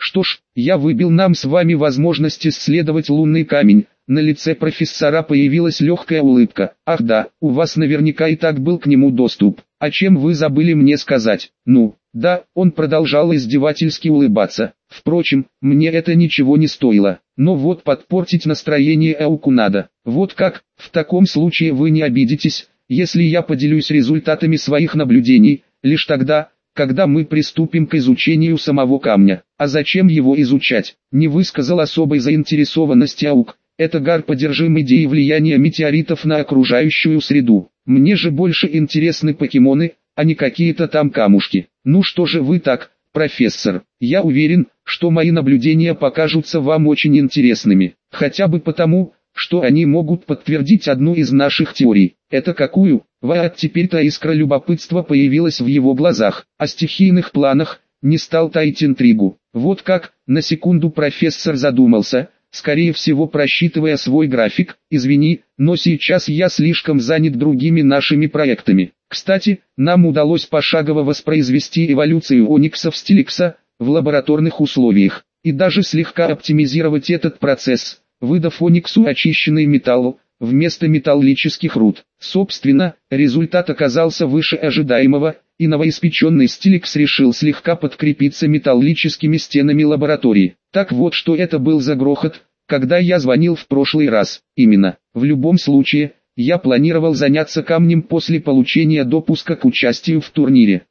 A: Что ж, я выбил нам с вами возможность исследовать лунный камень. На лице профессора появилась легкая улыбка. Ах да, у вас наверняка и так был к нему доступ. О чем вы забыли мне сказать? Ну, да, он продолжал издевательски улыбаться. Впрочем, мне это ничего не стоило. Но вот подпортить настроение Ауку надо. Вот как, в таком случае вы не обидитесь, если я поделюсь результатами своих наблюдений, лишь тогда, когда мы приступим к изучению самого камня. А зачем его изучать? Не высказал особой заинтересованности Аук. Это Гар подержим идеи влияния метеоритов на окружающую среду. Мне же больше интересны покемоны, а не какие-то там камушки. Ну что же вы так, профессор? Я уверен, что мои наблюдения покажутся вам очень интересными. Хотя бы потому, что они могут подтвердить одну из наших теорий. Это какую? Вот теперь-то искра любопытства появилась в его глазах. О стихийных планах не стал таить интригу. Вот как, на секунду профессор задумался, скорее всего просчитывая свой график. Извини, но сейчас я слишком занят другими нашими проектами. Кстати, нам удалось пошагово воспроизвести эволюцию Оникса в Стиликса в лабораторных условиях, и даже слегка оптимизировать этот процесс, выдав Ониксу очищенный металл вместо металлических руд. Собственно, результат оказался выше ожидаемого, и новоиспеченный Стиликс решил слегка подкрепиться металлическими стенами лаборатории. Так вот, что это был за грохот, когда я звонил в прошлый раз. Именно, в любом случае, я планировал заняться камнем после получения допуска к участию в турнире.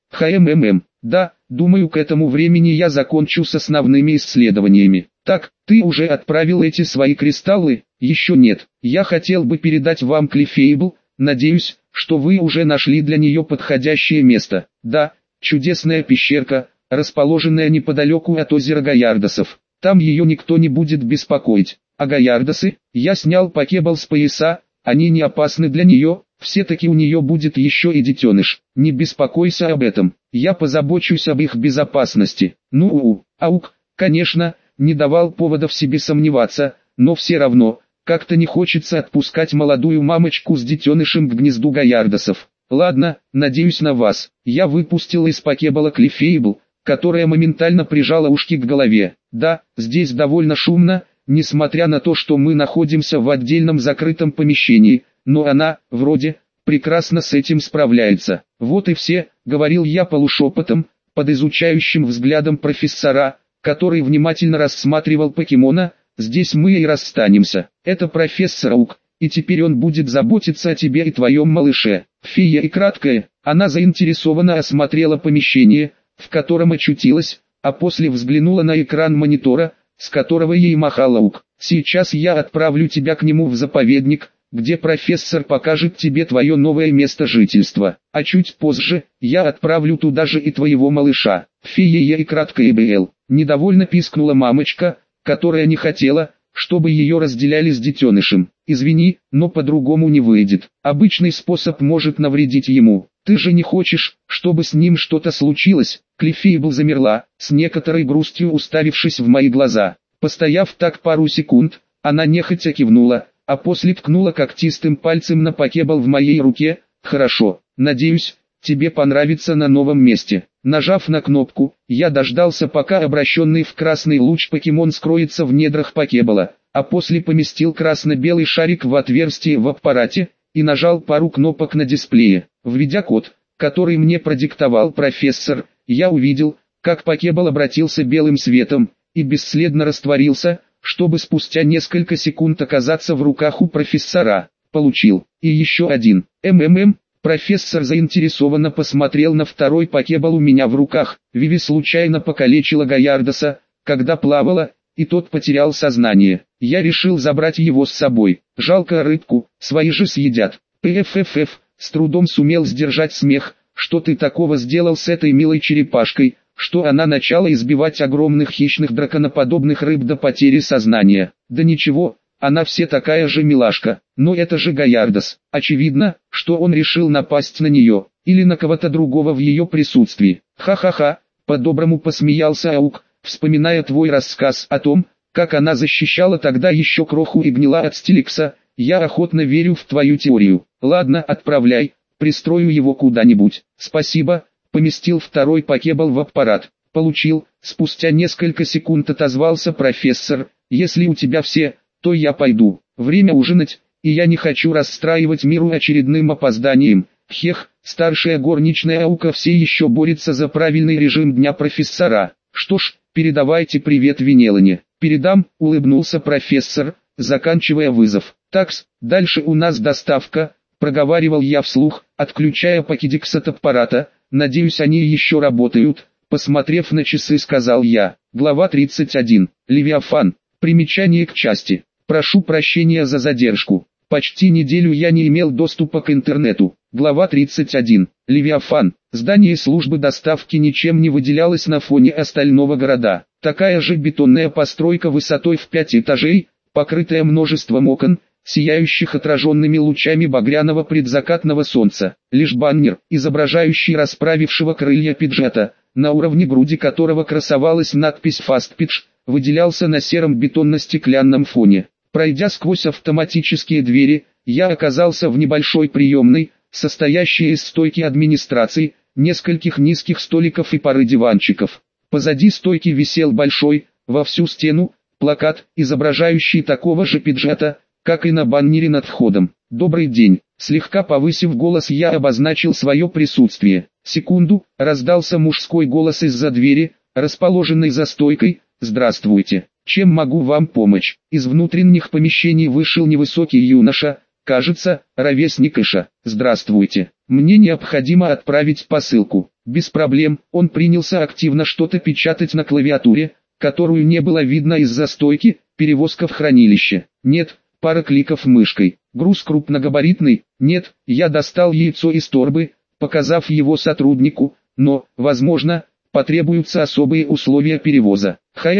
A: Да, думаю, к этому времени я закончу с основными исследованиями. Так, ты уже отправил эти свои кристаллы? Еще нет. Я хотел бы передать вам Клиффейбл, надеюсь, что вы уже нашли для нее подходящее место. Да, чудесная пещерка, расположенная неподалеку от озера Гаярдосов. Там ее никто не будет беспокоить. А Гаярдосы? Я снял покебол с пояса, они не опасны для нее, все-таки у нее будет еще и детеныш. Не беспокойся об этом, я позабочусь об их безопасности. Аук, конечно, не давал повода в себе сомневаться, но все равно, как-то не хочется отпускать молодую мамочку с детенышем к гнезду Гаярдосов. Ладно, надеюсь на вас. Я выпустил из покебола Клиффейбл, которая моментально прижала ушки к голове. Да, здесь довольно шумно, несмотря на то, что мы находимся в отдельном закрытом помещении, но она, вроде, прекрасно с этим справляется. Вот и все, говорил я полушепотом, под изучающим взглядом профессора, который внимательно рассматривал покемона. Здесь мы и расстанемся. Это профессор Аук, и теперь он будет заботиться о тебе и твоем малыше. Фея и краткая, она заинтересованно осмотрела помещение, в котором очутилась, а после взглянула на экран монитора, с которого ей махал Аук. Сейчас я отправлю тебя к нему в заповедник, где профессор покажет тебе твое новое место жительства. А чуть позже, я отправлю туда же и твоего малыша. Фея и краткая БЛ. Недовольно пискнула мамочка, которая не хотела, чтобы ее разделяли с детенышем. Извини, но по-другому не выйдет. Обычный способ может навредить ему. Ты же не хочешь, чтобы с ним что-то случилось? Клиффейбл замерла, с некоторой грустью уставившись в мои глаза. Постояв так пару секунд, она нехотя кивнула, а после ткнула когтистым пальцем на покебол в моей руке. Хорошо, надеюсь, тебе понравится на новом месте. Нажав на кнопку, я дождался, пока обращенный в красный луч покемон скроется в недрах покебола, а после поместил красно-белый шарик в отверстие в аппарате, и нажал пару кнопок на дисплее. Введя код, который мне продиктовал профессор, я увидел, как покебол обратился белым светом, и бесследно растворился, чтобы спустя несколько секунд оказаться в руках у профессора. Получил. И еще один. Профессор заинтересованно посмотрел на второй покебол у меня в руках. Виви случайно покалечила Гаярдоса, когда плавала, и тот потерял сознание. Я решил забрать его с собой. Жалко рыбку, свои же съедят. С трудом сумел сдержать смех. Что ты такого сделал с этой милой черепашкой, что она начала избивать огромных хищных драконоподобных рыб до потери сознания? Да ничего, она все такая же милашка, но это же Гаярдос. Очевидно, что он решил напасть на нее, или на кого-то другого в ее присутствии. Ха-ха-ха, по-доброму посмеялся Аук, вспоминая твой рассказ о том, как она защищала тогда еще кроху и гнила от Стиликса. Я охотно верю в твою теорию. Ладно, отправляй, пристрою его куда-нибудь. Спасибо, поместил второй покебол в аппарат. Получил. Спустя несколько секунд отозвался профессор. Если у тебя все, то я пойду. Время ужинать, и я не хочу расстраивать миру очередным опозданием. Хех, старшая горничная Аука все еще борется за правильный режим дня профессора. Что ж, передавайте привет Венелане. Передам, улыбнулся профессор, заканчивая вызов. Такс, дальше у нас доставка, проговаривал я вслух, отключая покедикс от аппарата. Надеюсь, они еще работают. Посмотрев на часы, сказал я. Глава 31. Левиафан. Примечание к части. Прошу прощения за задержку. Почти неделю я не имел доступа к интернету. Глава 31. Левиафан. Здание службы доставки ничем не выделялось на фоне остального города. Такая же бетонная постройка высотой в 5 этажей, покрытая множеством окон, сияющих отраженными лучами багряного предзакатного солнца. Лишь баннер, изображающий расправившего крылья пиджета, на уровне груди которого красовалась надпись «Fast Pitch», выделялся на сером бетонно-стеклянном фоне. Пройдя сквозь автоматические двери, я оказался в небольшой приемной, состоящей из стойки администрации, нескольких низких столиков и пары диванчиков. Позади стойки висел большой, во всю стену, плакат, изображающий такого же пиджета, как и на баннере над входом. «Добрый день», слегка повысив голос, я обозначил свое присутствие. Секунду, раздался мужской голос из-за двери, расположенной за стойкой. «Здравствуйте, чем могу вам помочь?» Из внутренних помещений вышел невысокий юноша, кажется, ровесник Иша. «Здравствуйте, мне необходимо отправить посылку». Без проблем, он принялся активно что-то печатать на клавиатуре, которую не было видно из-за стойки. «Перевозка в хранилище». «Нет». Пара кликов мышкой. «Груз крупногабаритный». «Нет». Я достал яйцо из торбы, показав его сотруднику, но, возможно, потребуются особые условия перевоза.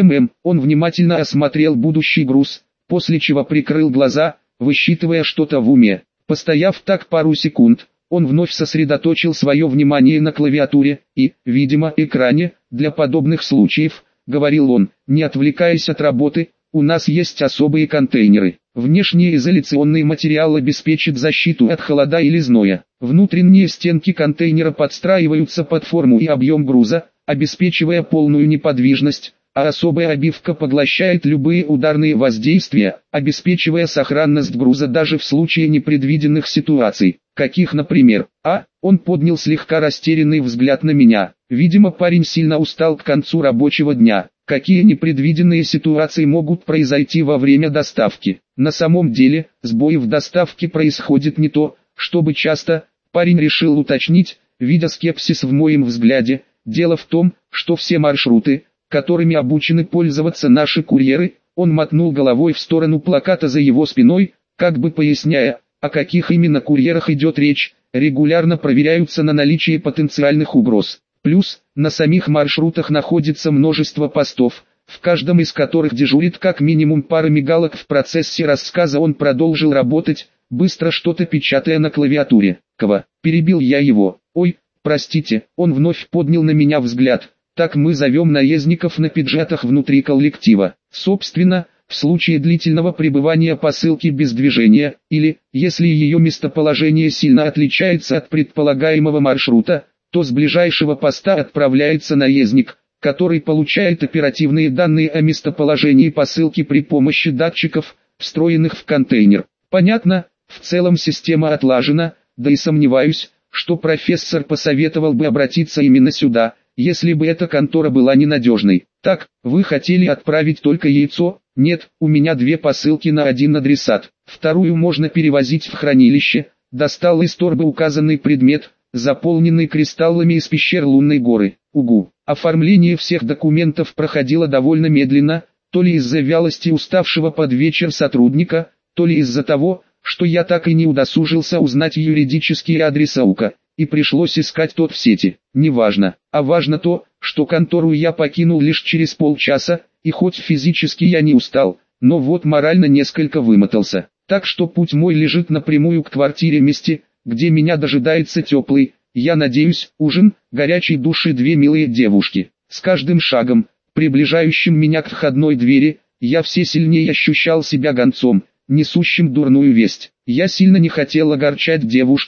A: Он внимательно осмотрел будущий груз, после чего прикрыл глаза, высчитывая что-то в уме. Постояв так пару секунд, он вновь сосредоточил свое внимание на клавиатуре и, видимо, экране. «Для подобных случаев», — говорил он, не отвлекаясь от работы, «у нас есть особые контейнеры. Внешний изоляционный материал обеспечит защиту от холода или зноя. Внутренние стенки контейнера подстраиваются под форму и объем груза, обеспечивая полную неподвижность, а особая обивка поглощает любые ударные воздействия, обеспечивая сохранность груза даже в случае непредвиденных ситуаций, каких, например, Он поднял слегка растерянный взгляд на меня. Видимо, парень сильно устал к концу рабочего дня. Какие непредвиденные ситуации могут произойти во время доставки? На самом деле, сбои в доставке происходят не то, чтобы часто, парень решил уточнить, видя скепсис в моем взгляде. Дело в том, что все маршруты, которыми обучены пользоваться наши курьеры, он мотнул головой в сторону плаката за его спиной, как бы поясняя, о каких именно курьерах идет речь, регулярно проверяются на наличие потенциальных угроз. Плюс, на самих маршрутах находится множество постов, в каждом из которых дежурит как минимум пара мигалок. В процессе рассказа он продолжил работать, быстро что-то печатая на клавиатуре. Перебил я его. «Ой, простите», он вновь поднял на меня взгляд. «Так мы зовем наездников на пиджетах внутри коллектива. Собственно, в случае длительного пребывания посылки без движения, или, если ее местоположение сильно отличается от предполагаемого маршрута, то с ближайшего поста отправляется наездник, который получает оперативные данные о местоположении посылки при помощи датчиков, встроенных в контейнер». Понятно, в целом система отлажена, да и сомневаюсь, что профессор посоветовал бы обратиться именно сюда, если бы эта контора была ненадежной. «Так, вы хотели отправить только яйцо?» «Нет, у меня 2 посылки на один адресат. Вторую можно перевозить в хранилище». Достал из торбы указанный предмет, заполненный кристаллами из пещер Лунной горы. Угу. Оформление всех документов проходило довольно медленно, то ли из-за вялости уставшего под вечер сотрудника, то ли из-за того, что я так и не удосужился узнать юридический адрес Аука, и пришлось искать тот в сети. Неважно, а важно то, что контору я покинул лишь через полчаса, и хоть физически я не устал, но вот морально несколько вымотался. Так что путь мой лежит напрямую к квартире месте, где меня дожидается теплый, я надеюсь, ужин, горячий душ и 2 милые девушки. С каждым шагом, приближающим меня к входной двери, я все сильнее ощущал себя гонцом, несущим дурную весть. Я сильно не хотел огорчать девушку,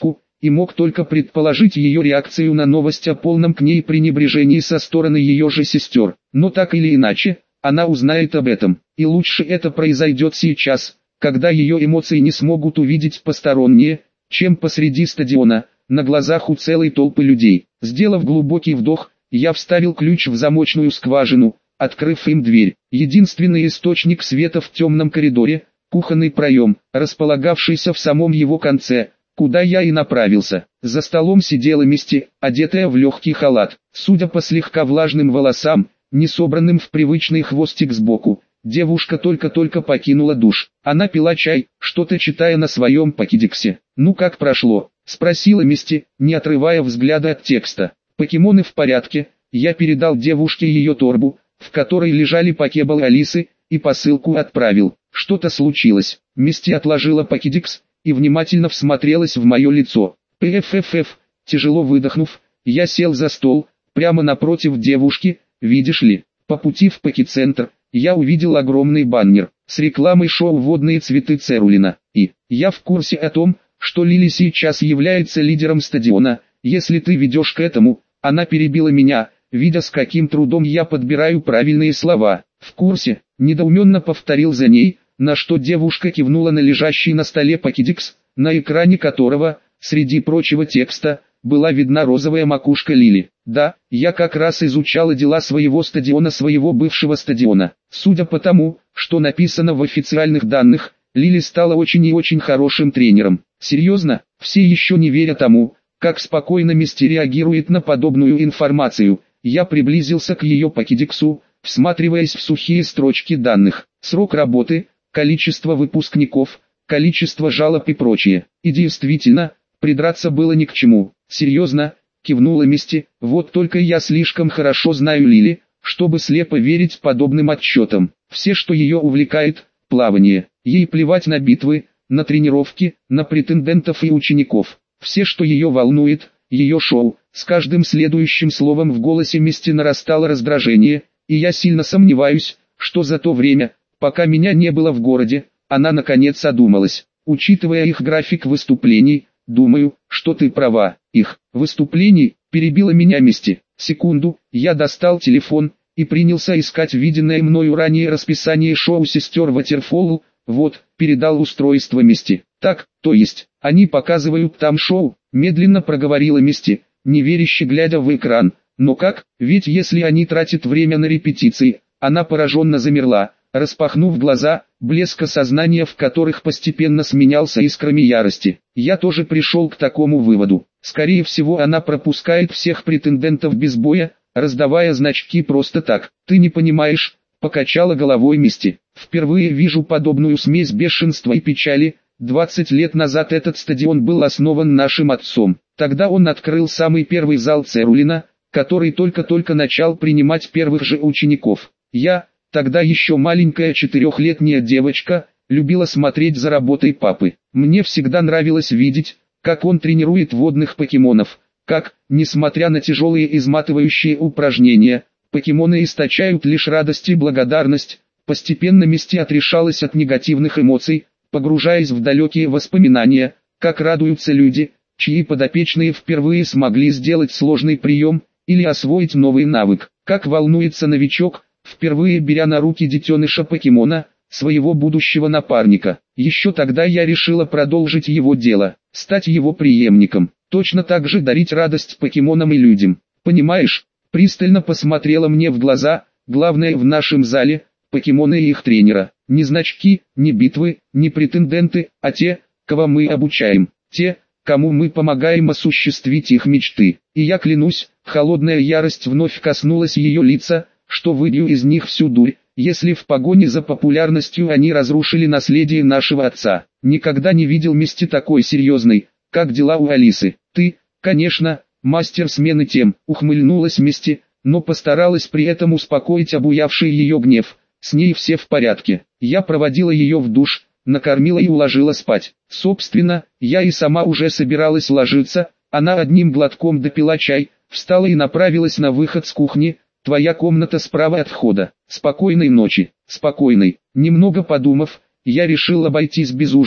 A: и мог только предположить ее реакцию на новость о полном к ней пренебрежении со стороны ее же сестер. Но так или иначе, она узнает об этом, и лучше это произойдет сейчас, когда ее эмоции не смогут увидеть посторонние, чем посреди стадиона, на глазах у целой толпы людей. Сделав глубокий вдох, я вставил ключ в замочную скважину, открыв им дверь. Единственный источник света в темном коридоре – кухонный проем, располагавшийся в самом его конце, куда я и направился. За столом сидела Мисти, одетая в легкий халат. Судя по слегка влажным волосам, не собранным в привычный хвостик сбоку, девушка только-только покинула душ. Она пила чай, что-то читая на своем покедиксе. «Ну как прошло?» – спросила Мисти, не отрывая взгляда от текста. «Покемоны в порядке». Я передал девушке ее торбу, в которой лежали покебалы Алисы, и посылку отправил. «Что-то случилось». Мисти отложила покедикс и внимательно всмотрелась в мое лицо. «Пффф». Тяжело выдохнув, я сел за стол, прямо напротив девушки. «Видишь ли, по пути в Покецентр я увидел огромный баннер с рекламой шоу «Водные цветы Церулина». И я в курсе о том, что Лили сейчас является лидером стадиона. Если ты ведешь к этому». Она перебила меня, видя, с каким трудом я подбираю правильные слова. «В курсе», недоуменно повторил за ней, на что девушка кивнула на лежащий на столе покедикс, на экране которого, среди прочего текста, была видна розовая макушка Лили. «Да, я как раз изучала дела своего стадиона, своего бывшего стадиона. Судя по тому, что написано в официальных данных, Лили стала очень и очень хорошим тренером». Серьезно, все еще не веря тому, как спокойно Мисти реагирует на подобную информацию, я приблизился к ее покедиксу, всматриваясь в сухие строчки данных, срок работы, количество выпускников, количество жалоб и прочее. И действительно, придраться было ни к чему. «Серьезно?» – кивнула Мисти. «Вот только я слишком хорошо знаю Лили, чтобы слепо верить подобным отчетам. Все, что ее увлекает – плавание. Ей плевать на битвы, на тренировки, на претендентов и учеников. Все, что ее волнует – ее шоу». С каждым следующим словом в голосе Мисти нарастало раздражение, и я сильно сомневаюсь, что за то время, пока меня не было в городе, она наконец одумалась. «Учитывая их график выступлений, думаю, что ты права». «Их выступлений?» – перебила меня Мисти. Секунду, я достал телефон и принялся искать виденное мною ранее расписание шоу сестер Ватерфолл. «Вот», – передал устройство Мисти. «Так, то есть, они показывают там шоу?» – медленно проговорила Мисти, неверяще глядя в экран. «Но как? Ведь если они тратят время на репетиции». Она пораженно замерла, распахнув глаза, блеск осознания в которых постепенно сменялся искрами ярости. Я тоже пришел к такому выводу. Скорее всего, она пропускает всех претендентов без боя, раздавая значки просто так. «Ты не понимаешь», — покачала головой Мисти. «Впервые вижу подобную смесь бешенства и печали. 20 лет назад этот стадион был основан нашим отцом. Тогда он открыл самый первый зал Церулина, который только-только начал принимать первых же учеников. Я, тогда еще маленькая 4-летняя девочка, любила смотреть за работой папы. Мне всегда нравилось видеть, как он тренирует водных покемонов, как, несмотря на тяжелые изматывающие упражнения, покемоны источают лишь радость и благодарность». Постепенно Мисти отрешалась от негативных эмоций, погружаясь в далекие воспоминания, как радуются люди, чьи подопечные впервые смогли сделать сложный прием или освоить новый навык, как волнуется новичок, впервые беря на руки детеныша покемона, своего будущего напарника. Еще тогда я решила продолжить его дело, стать его преемником, точно так же дарить радость покемонам и людям. Понимаешь, пристально посмотрела мне в глаза, главное в нашем зале – покемоны и их тренера. Не значки, не битвы, не претенденты, а те, кого мы обучаем, те, кому мы помогаем осуществить их мечты. И я клянусь, холодная ярость вновь коснулась ее лица, что выбью из них всю дурь, если в погоне за популярностью они разрушили наследие нашего отца. Никогда не видел Мисти такой серьезной. «Как дела у Алисы?» «Ты, конечно, мастер смены тем», ухмыльнулась Мисти, но постаралась при этом успокоить обуявший ее гнев. «С ней все в порядке. Я проводила ее в душ, накормила и уложила спать. Собственно, я и сама уже собиралась ложиться». Она одним глотком допила чай, встала и направилась на выход с кухни. «Твоя комната справа от входа. Спокойной ночи». «Спокойной». Немного подумав, я решил обойтись без ужина,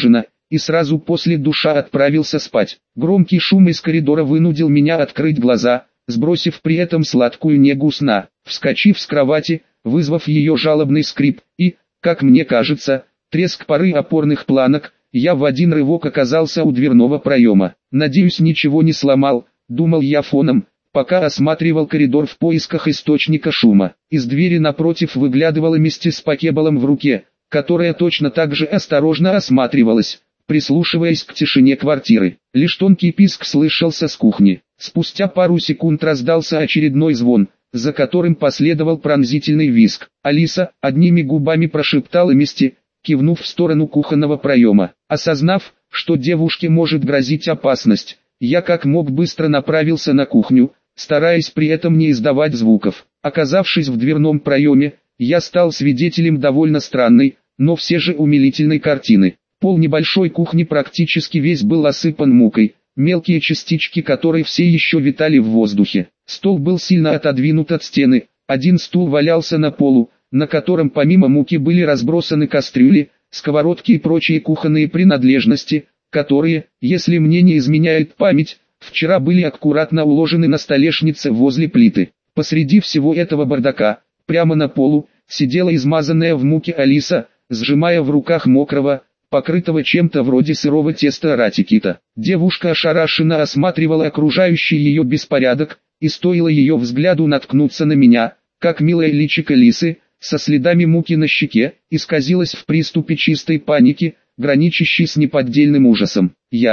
A: и сразу после душа отправился спать. Громкий шум из коридора вынудил меня открыть глаза, сбросив при этом сладкую негу сна. Вскочив с кровати, вызвав ее жалобный скрип и, как мне кажется, треск пары опорных планок, я в один рывок оказался у дверного проема. Надеюсь, ничего не сломал, думал я фоном, пока осматривал коридор в поисках источника шума. Из двери напротив выглядывала Мисти с покебалом в руке, которая точно так же осторожно осматривалась, прислушиваясь к тишине квартиры. Лишь тонкий писк слышался с кухни. Спустя пару секунд раздался очередной звон, за которым последовал пронзительный визг. Алиса одними губами прошептала Мисти, кивнув в сторону кухонного проема. Осознав, что девушке может грозить опасность, я как мог быстро направился на кухню, стараясь при этом не издавать звуков. Оказавшись в дверном проеме, я стал свидетелем довольно странной, но все же умилительной картины. Пол небольшой кухни практически весь был осыпан мукой, мелкие частички которой все еще витали в воздухе. Стол был сильно отодвинут от стены, один стул валялся на полу, на котором помимо муки были разбросаны кастрюли, сковородки и прочие кухонные принадлежности, которые, если мне не изменяет память, вчера были аккуратно уложены на столешнице возле плиты. Посреди всего этого бардака, прямо на полу, сидела измазанная в муке Алиса, сжимая в руках мокрого, покрытого чем-то вроде сырого теста ратикита. Девушка ошарашенно осматривала окружающий ее беспорядок, и стоило ее взгляду наткнуться на меня, как милое личико Лисы, со следами муки на щеке, исказилось в приступе чистой паники, граничащей с неподдельным ужасом.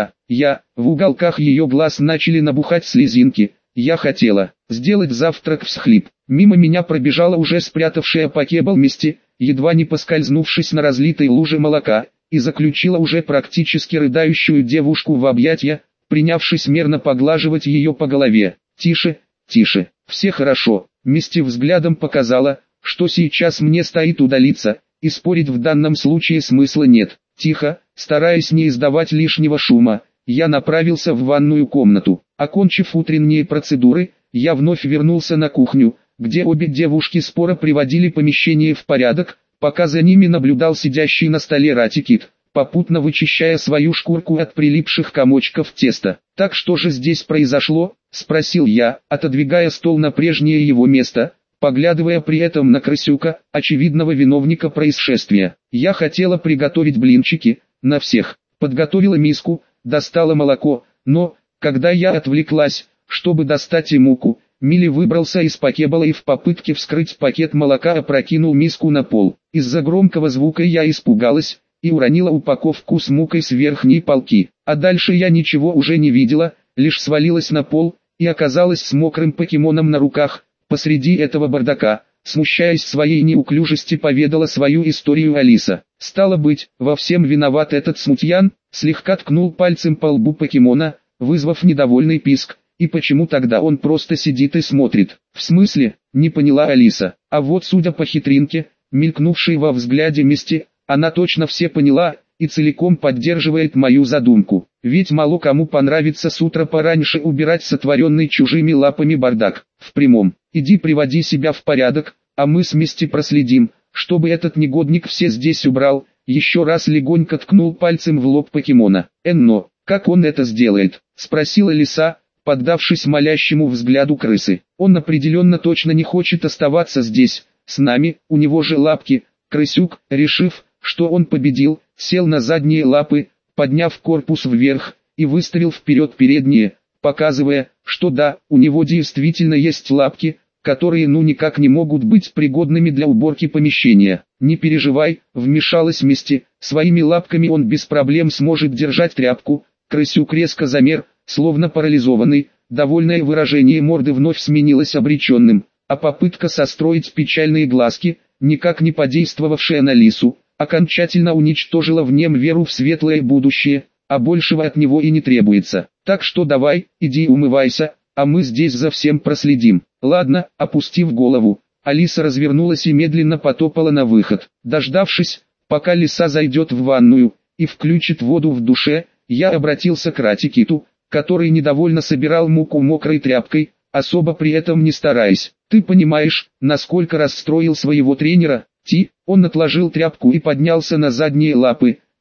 A: В уголках ее глаз начали набухать слезинки. Я хотела сделать завтрак всхлип. Мимо меня пробежала уже спрятавшая покебал Мисти, едва не поскользнувшись на разлитой луже молока, и заключила уже практически рыдающую девушку в объятия, принявшись мерно поглаживать ее по голове. «Тише, тише, все хорошо». Мисти взглядом показала, что сейчас мне стоит удалиться, и спорить в данном случае смысла нет. Тихо, стараясь не издавать лишнего шума, я направился в ванную комнату. Окончив утренние процедуры, я вновь вернулся на кухню, где обе девушки споро приводили помещение в порядок, пока за ними наблюдал сидящий на столе ратикит, попутно вычищая свою шкурку от прилипших комочков теста. «Так что же здесь произошло?» – спросил я, отодвигая стол на прежнее его место, поглядывая при этом на крысюка, очевидного виновника происшествия. Я хотела приготовить блинчики, на всех, подготовила миску, достала молоко, но, когда я отвлеклась, чтобы достать и муку, Милли выбрался из покебала и в попытке вскрыть пакет молока опрокинул миску на пол. Из-за громкого звука я испугалась и уронила упаковку с мукой с верхней полки. А дальше я ничего уже не видела, лишь свалилась на пол и оказалась с мокрым покемоном на руках. Посреди этого бардака, смущаясь своей неуклюжести, поведала свою историю Алиса. «Стало быть, во всем виноват этот смутьян», слегка ткнул пальцем по лбу покемона, вызвав недовольный писк. «И почему тогда он просто сидит и смотрит?» «В смысле?» — не поняла Алиса. А вот судя по хитринке, мелькнувшей во взгляде Мисти, она точно все поняла и целиком поддерживает мою задумку. Ведь мало кому понравится с утра пораньше убирать сотворенный чужими лапами бардак. В прямом: «Иди приводи себя в порядок, а мы с Мисти проследим, чтобы этот негодник все здесь убрал». Еще раз легонько ткнул пальцем в лоб покемона. «Энно, как он это сделает?» — спросила лиса, поддавшись молящему взгляду крысы. «Он определенно точно не хочет оставаться здесь, с нами, у него же лапки». Крысюк, решив, что он победил, сел на задние лапы, подняв корпус вверх, и выставил вперед передние, показывая, что да, у него действительно есть лапки, которые никак не могут быть пригодными для уборки помещения. «Не переживай», — вмешалась Мисти, — «своими лапками он без проблем сможет держать тряпку». Крысюк резко замер, словно парализованный, довольное выражение морды вновь сменилось обреченным, а попытка состроить печальные глазки, никак не подействовавшая на лису, окончательно уничтожила в нем веру в светлое будущее, а большего от него и не требуется. «Так что давай, иди умывайся, а мы здесь за всем проследим». «Ладно», — опустив голову, Алиса развернулась и медленно потопала на выход. Дождавшись, пока лиса зайдет в ванную и включит воду в душе, я обратился к ратикиту, который недовольно собирал муку мокрой тряпкой, особо при этом не стараясь. «Ты понимаешь, насколько расстроил своего тренера?» Он отложил тряпку и поднялся на задние лапы,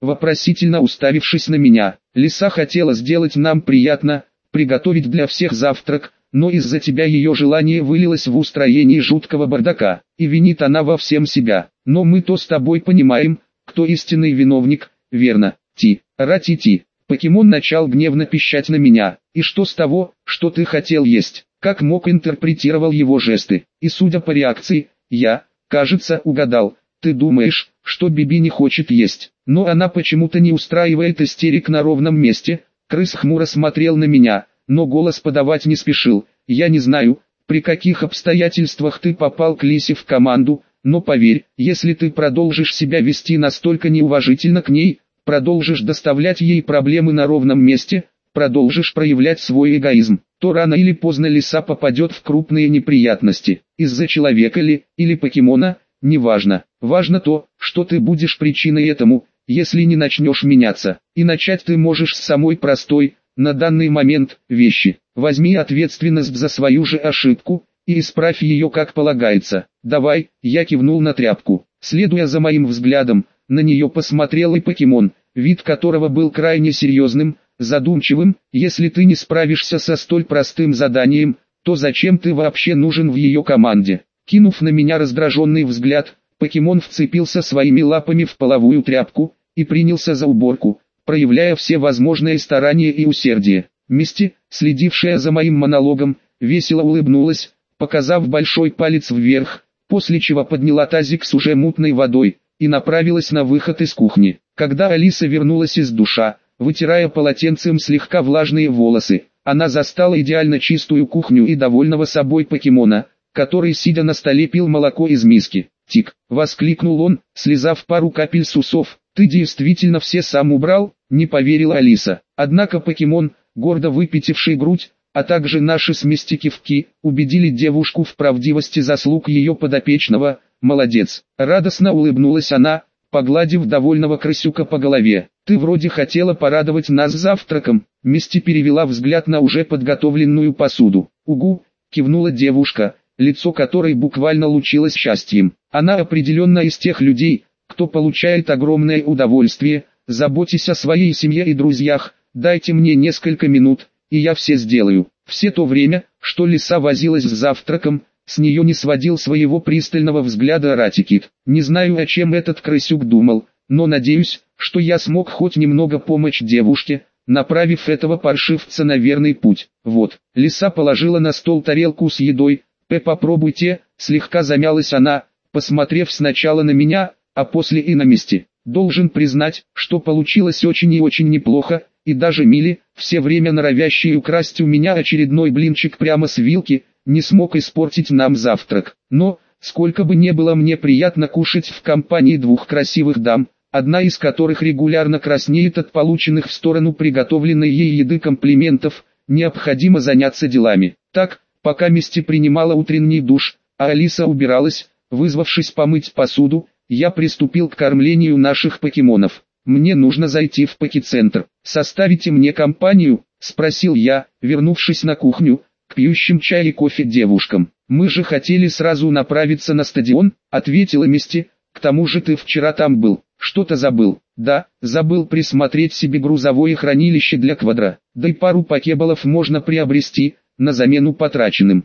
A: вопросительно уставившись на меня. Лиса хотела сделать нам приятно, приготовить для всех завтрак, но из-за тебя ее желание вылилось в устроение жуткого бардака, и винит она во всем себя. Но мы-то с тобой понимаем, кто истинный виновник, верно? Ратити. Покемон начал гневно пищать на меня. И что с того, что ты хотел есть? Как мог интерпретировал его жесты? И судя по реакции, я, кажется, угадал. Ты думаешь, что Биби не хочет есть, но она почему-то не устраивает истерик на ровном месте. Крыс хмуро смотрел на меня, но голос подавать не спешил. Я не знаю, при каких обстоятельствах ты попал к Лисе в команду, но поверь, если ты продолжишь себя вести настолько неуважительно к ней, продолжишь доставлять ей проблемы на ровном месте, продолжишь проявлять свой эгоизм, то рано или поздно Лиса попадет в крупные неприятности. Из-за человека ли, или покемона, неважно. Важно то, что ты будешь причиной этому, если не начнешь меняться. И начать ты можешь с самой простой, на данный момент, вещи. Возьми ответственность за свою же ошибку, и исправь ее как полагается. Давай, я кивнул на тряпку. Следуя за моим взглядом, на нее посмотрел и покемон, вид которого был крайне серьезным, задумчивым. Если ты не справишься со столь простым заданием, то зачем ты вообще нужен в ее команде? Кинув на меня раздраженный взгляд, покемон вцепился своими лапами в половую тряпку и принялся за уборку, проявляя все возможные старания и усердие. Мисти, следившая за моим монологом, весело улыбнулась, показав большой палец вверх, после чего подняла тазик с уже мутной водой и направилась на выход из кухни. Когда Алиса вернулась из душа, вытирая полотенцем слегка влажные волосы, она застала идеально чистую кухню и довольного собой покемона, который, сидя на столе, пил молоко из миски. «Тик!» — воскликнул он, слезав пару капель с усов. «Ты действительно все сам убрал?» — не поверила Алиса. Однако покемон, гордо выпятивший грудь, а также наши с Мисти кивки, убедили девушку в правдивости заслуг ее подопечного. «Молодец!» — радостно улыбнулась она, погладив довольного крысюка по голове. «Ты вроде хотела порадовать нас завтраком». Мисти перевела взгляд на уже подготовленную посуду. «Угу!» — кивнула девушка, лицо которой буквально лучилось счастьем. Она определенно из тех людей, кто получает огромное удовольствие. Заботьтесь о своей семье и друзьях, дайте мне несколько минут, и я все сделаю. Все то время, что Лиса возилась с завтраком, с нее не сводил своего пристального взгляда Ратикит. Не знаю, о чем этот крысюк думал, но надеюсь, что я смог хоть немного помочь девушке, направив этого паршивца на верный путь. Вот, Лиса положила на стол тарелку с едой. Попробуйте», — слегка замялась она, посмотрев сначала на меня, а после и на Мисти. Должен признать, что получилось очень и очень неплохо, и даже Милли, все время норовящий украсть у меня очередной блинчик прямо с вилки, не смог испортить нам завтрак. Но, сколько бы не было мне приятно кушать в компании двух красивых дам, одна из которых регулярно краснеет от полученных в сторону приготовленной ей еды комплиментов, необходимо заняться делами. Так, пока Мисти принимала утренний душ, а Алиса убиралась, вызвавшись помыть посуду, я приступил к кормлению наших покемонов. «Мне нужно зайти в покецентр. Составите мне компанию?» — спросил я, вернувшись на кухню, к пьющим чай и кофе девушкам. «Мы же хотели сразу направиться на стадион», — ответила Мисти. «К тому же ты вчера там был. Что-то забыл?» «Да, забыл присмотреть себе грузовое хранилище для квадра. Да и пару покеболов можно приобрести на замену потраченным».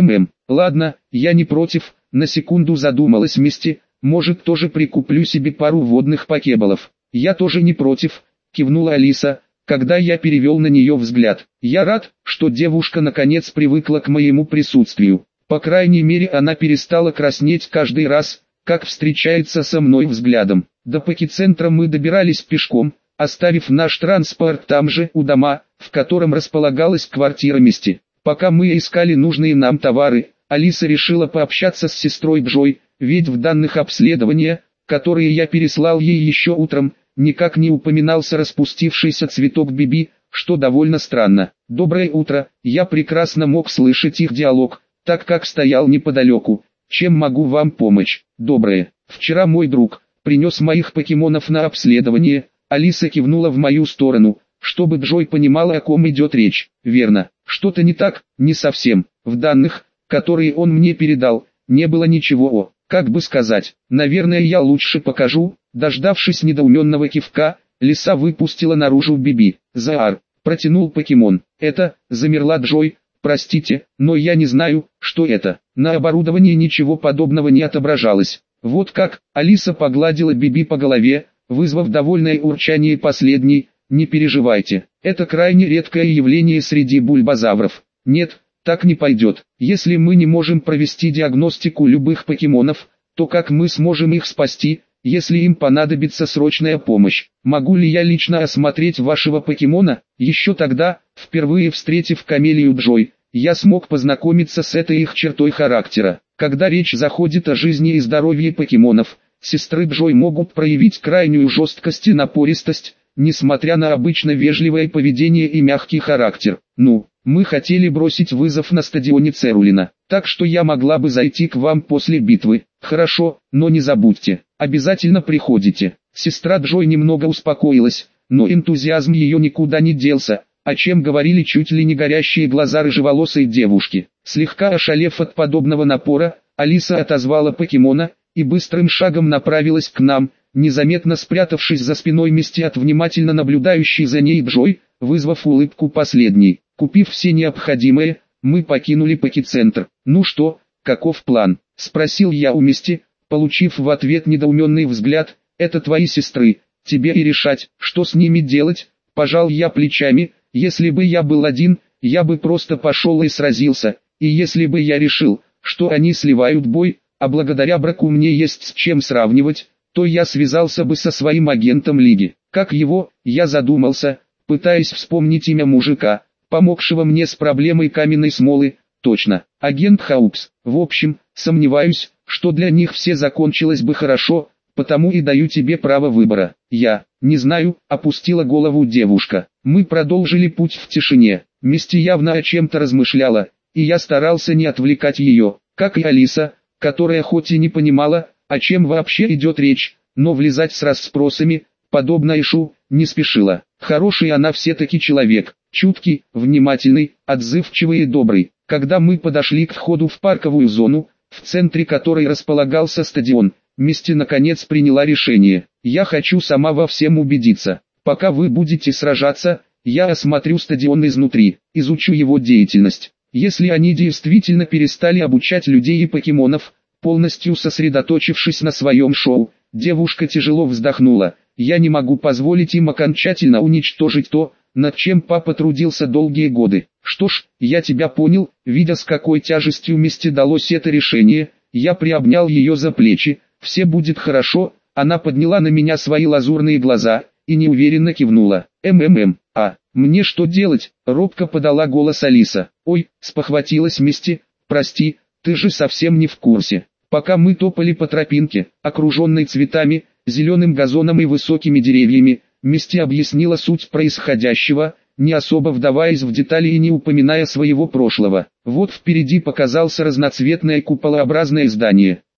A: Ладно, я не против», — на секунду задумалась Мисти. «Может, тоже прикуплю себе пару водных покеболов». «Я тоже не против», — кивнула Алиса, когда я перевел на нее взгляд. Я рад, что девушка наконец привыкла к моему присутствию. По крайней мере, она перестала краснеть каждый раз, как встречается со мной взглядом. До покецентра мы добирались пешком, оставив наш транспорт там же, у дома, в котором располагалась квартира Мисти. Пока мы искали нужные нам товары, Алиса решила пообщаться с сестрой Джой, ведь в данных обследования, которые я переслал ей еще утром, никак не упоминался распустившийся цветок Биби, что довольно странно. «Доброе утро», я прекрасно мог слышать их диалог, так как стоял неподалеку. «Чем могу вам помочь?» «Доброе. Вчера мой друг принес моих покемонов на обследование», Алиса кивнула в мою сторону, чтобы Джой понимала, о ком идет речь. «Верно. Что-то не так?» «Не совсем. В данных, которые он мне передал, не было ничего Как бы сказать, наверное я лучше покажу. Дождавшись недоуменного кивка, лиса выпустила наружу Биби. Заар, протянул покемон. Это, замерла Джой. Простите, но я не знаю, что это. На оборудовании ничего подобного не отображалось. Вот как, Алиса погладила Биби по голове, вызвав довольное урчание последней. Не переживайте, это крайне редкое явление среди бульбазавров. Нет, так не пойдет. Если мы не можем провести диагностику любых покемонов, то как мы сможем их спасти, если им понадобится срочная помощь? Могу ли я лично осмотреть вашего покемона? Еще тогда, впервые встретив Камелию Джой, я смог познакомиться с этой их чертой характера. Когда речь заходит о жизни и здоровье покемонов, сестры Джой могут проявить крайнюю жесткость и напористость, несмотря на обычно вежливое поведение и мягкий характер. Ну, мы хотели бросить вызов на стадионе Церулина, так что я могла бы зайти к вам после битвы. Хорошо, но не забудьте, обязательно приходите. Сестра Джой немного успокоилась, но энтузиазм ее никуда не делся, о чем говорили чуть ли не горящие глаза рыжеволосой девушки. Слегка ошалев от подобного напора, Алиса отозвала покемона и быстрым шагом направилась к нам, незаметно спрятавшись за спиной Мисти от внимательно наблюдающей за ней Джой, вызвав улыбку последней. Купив все необходимое, мы покинули покецентр. «Ну что, каков план?» – спросил я у Мисти, получив в ответ недоуменный взгляд. «Это твои сестры, тебе и решать, что с ними делать». Пожал я плечами. Если бы я был один, я бы просто пошел и сразился, и если бы я решил, что они сливают бой, а благодаря браку мне есть с чем сравнивать, то я связался бы со своим агентом Лиги. Как его, я задумался, пытаясь вспомнить имя мужика, помогшего мне с проблемой каменной смолы. Точно, агент Хаупс. В общем, сомневаюсь, что для них все закончилось бы хорошо, потому и даю тебе право выбора. Я, не знаю, опустила голову девушка. Мы продолжили путь в тишине. Мисти явно о чем-то размышляла, и я старался не отвлекать ее, как и Алиса, которая хоть и не понимала, о чем вообще идет речь, но влезать с расспросами, подобно Ишу, не спешила. Хороший она все-таки человек, чуткий, внимательный, отзывчивый и добрый. Когда мы подошли к входу в парковую зону, в центре которой располагался стадион, Мисти наконец приняла решение. Я хочу сама во всем убедиться. Пока вы будете сражаться, я осмотрю стадион изнутри, изучу его деятельность. Если они действительно перестали обучать людей и покемонов, полностью сосредоточившись на своем шоу, девушка тяжело вздохнула. Я не могу позволить им окончательно уничтожить то, над чем папа трудился долгие годы. Что ж, я тебя понял. Видя, с какой тяжестью Мисти далось это решение, я приобнял ее за плечи. Все будет хорошо. Она подняла на меня свои лазурные глаза и неуверенно кивнула. А мне что делать? Робко подала голос Алиса. Ой, спохватилась Мисти. Прости, ты же совсем не в курсе. Пока мы топали по тропинке, окруженной цветами, зеленым газоном и высокими деревьями, Мисти объяснила суть происходящего, не особо вдаваясь в детали и не упоминая своего прошлого. Вот впереди показался разноцветное куполообразное здание.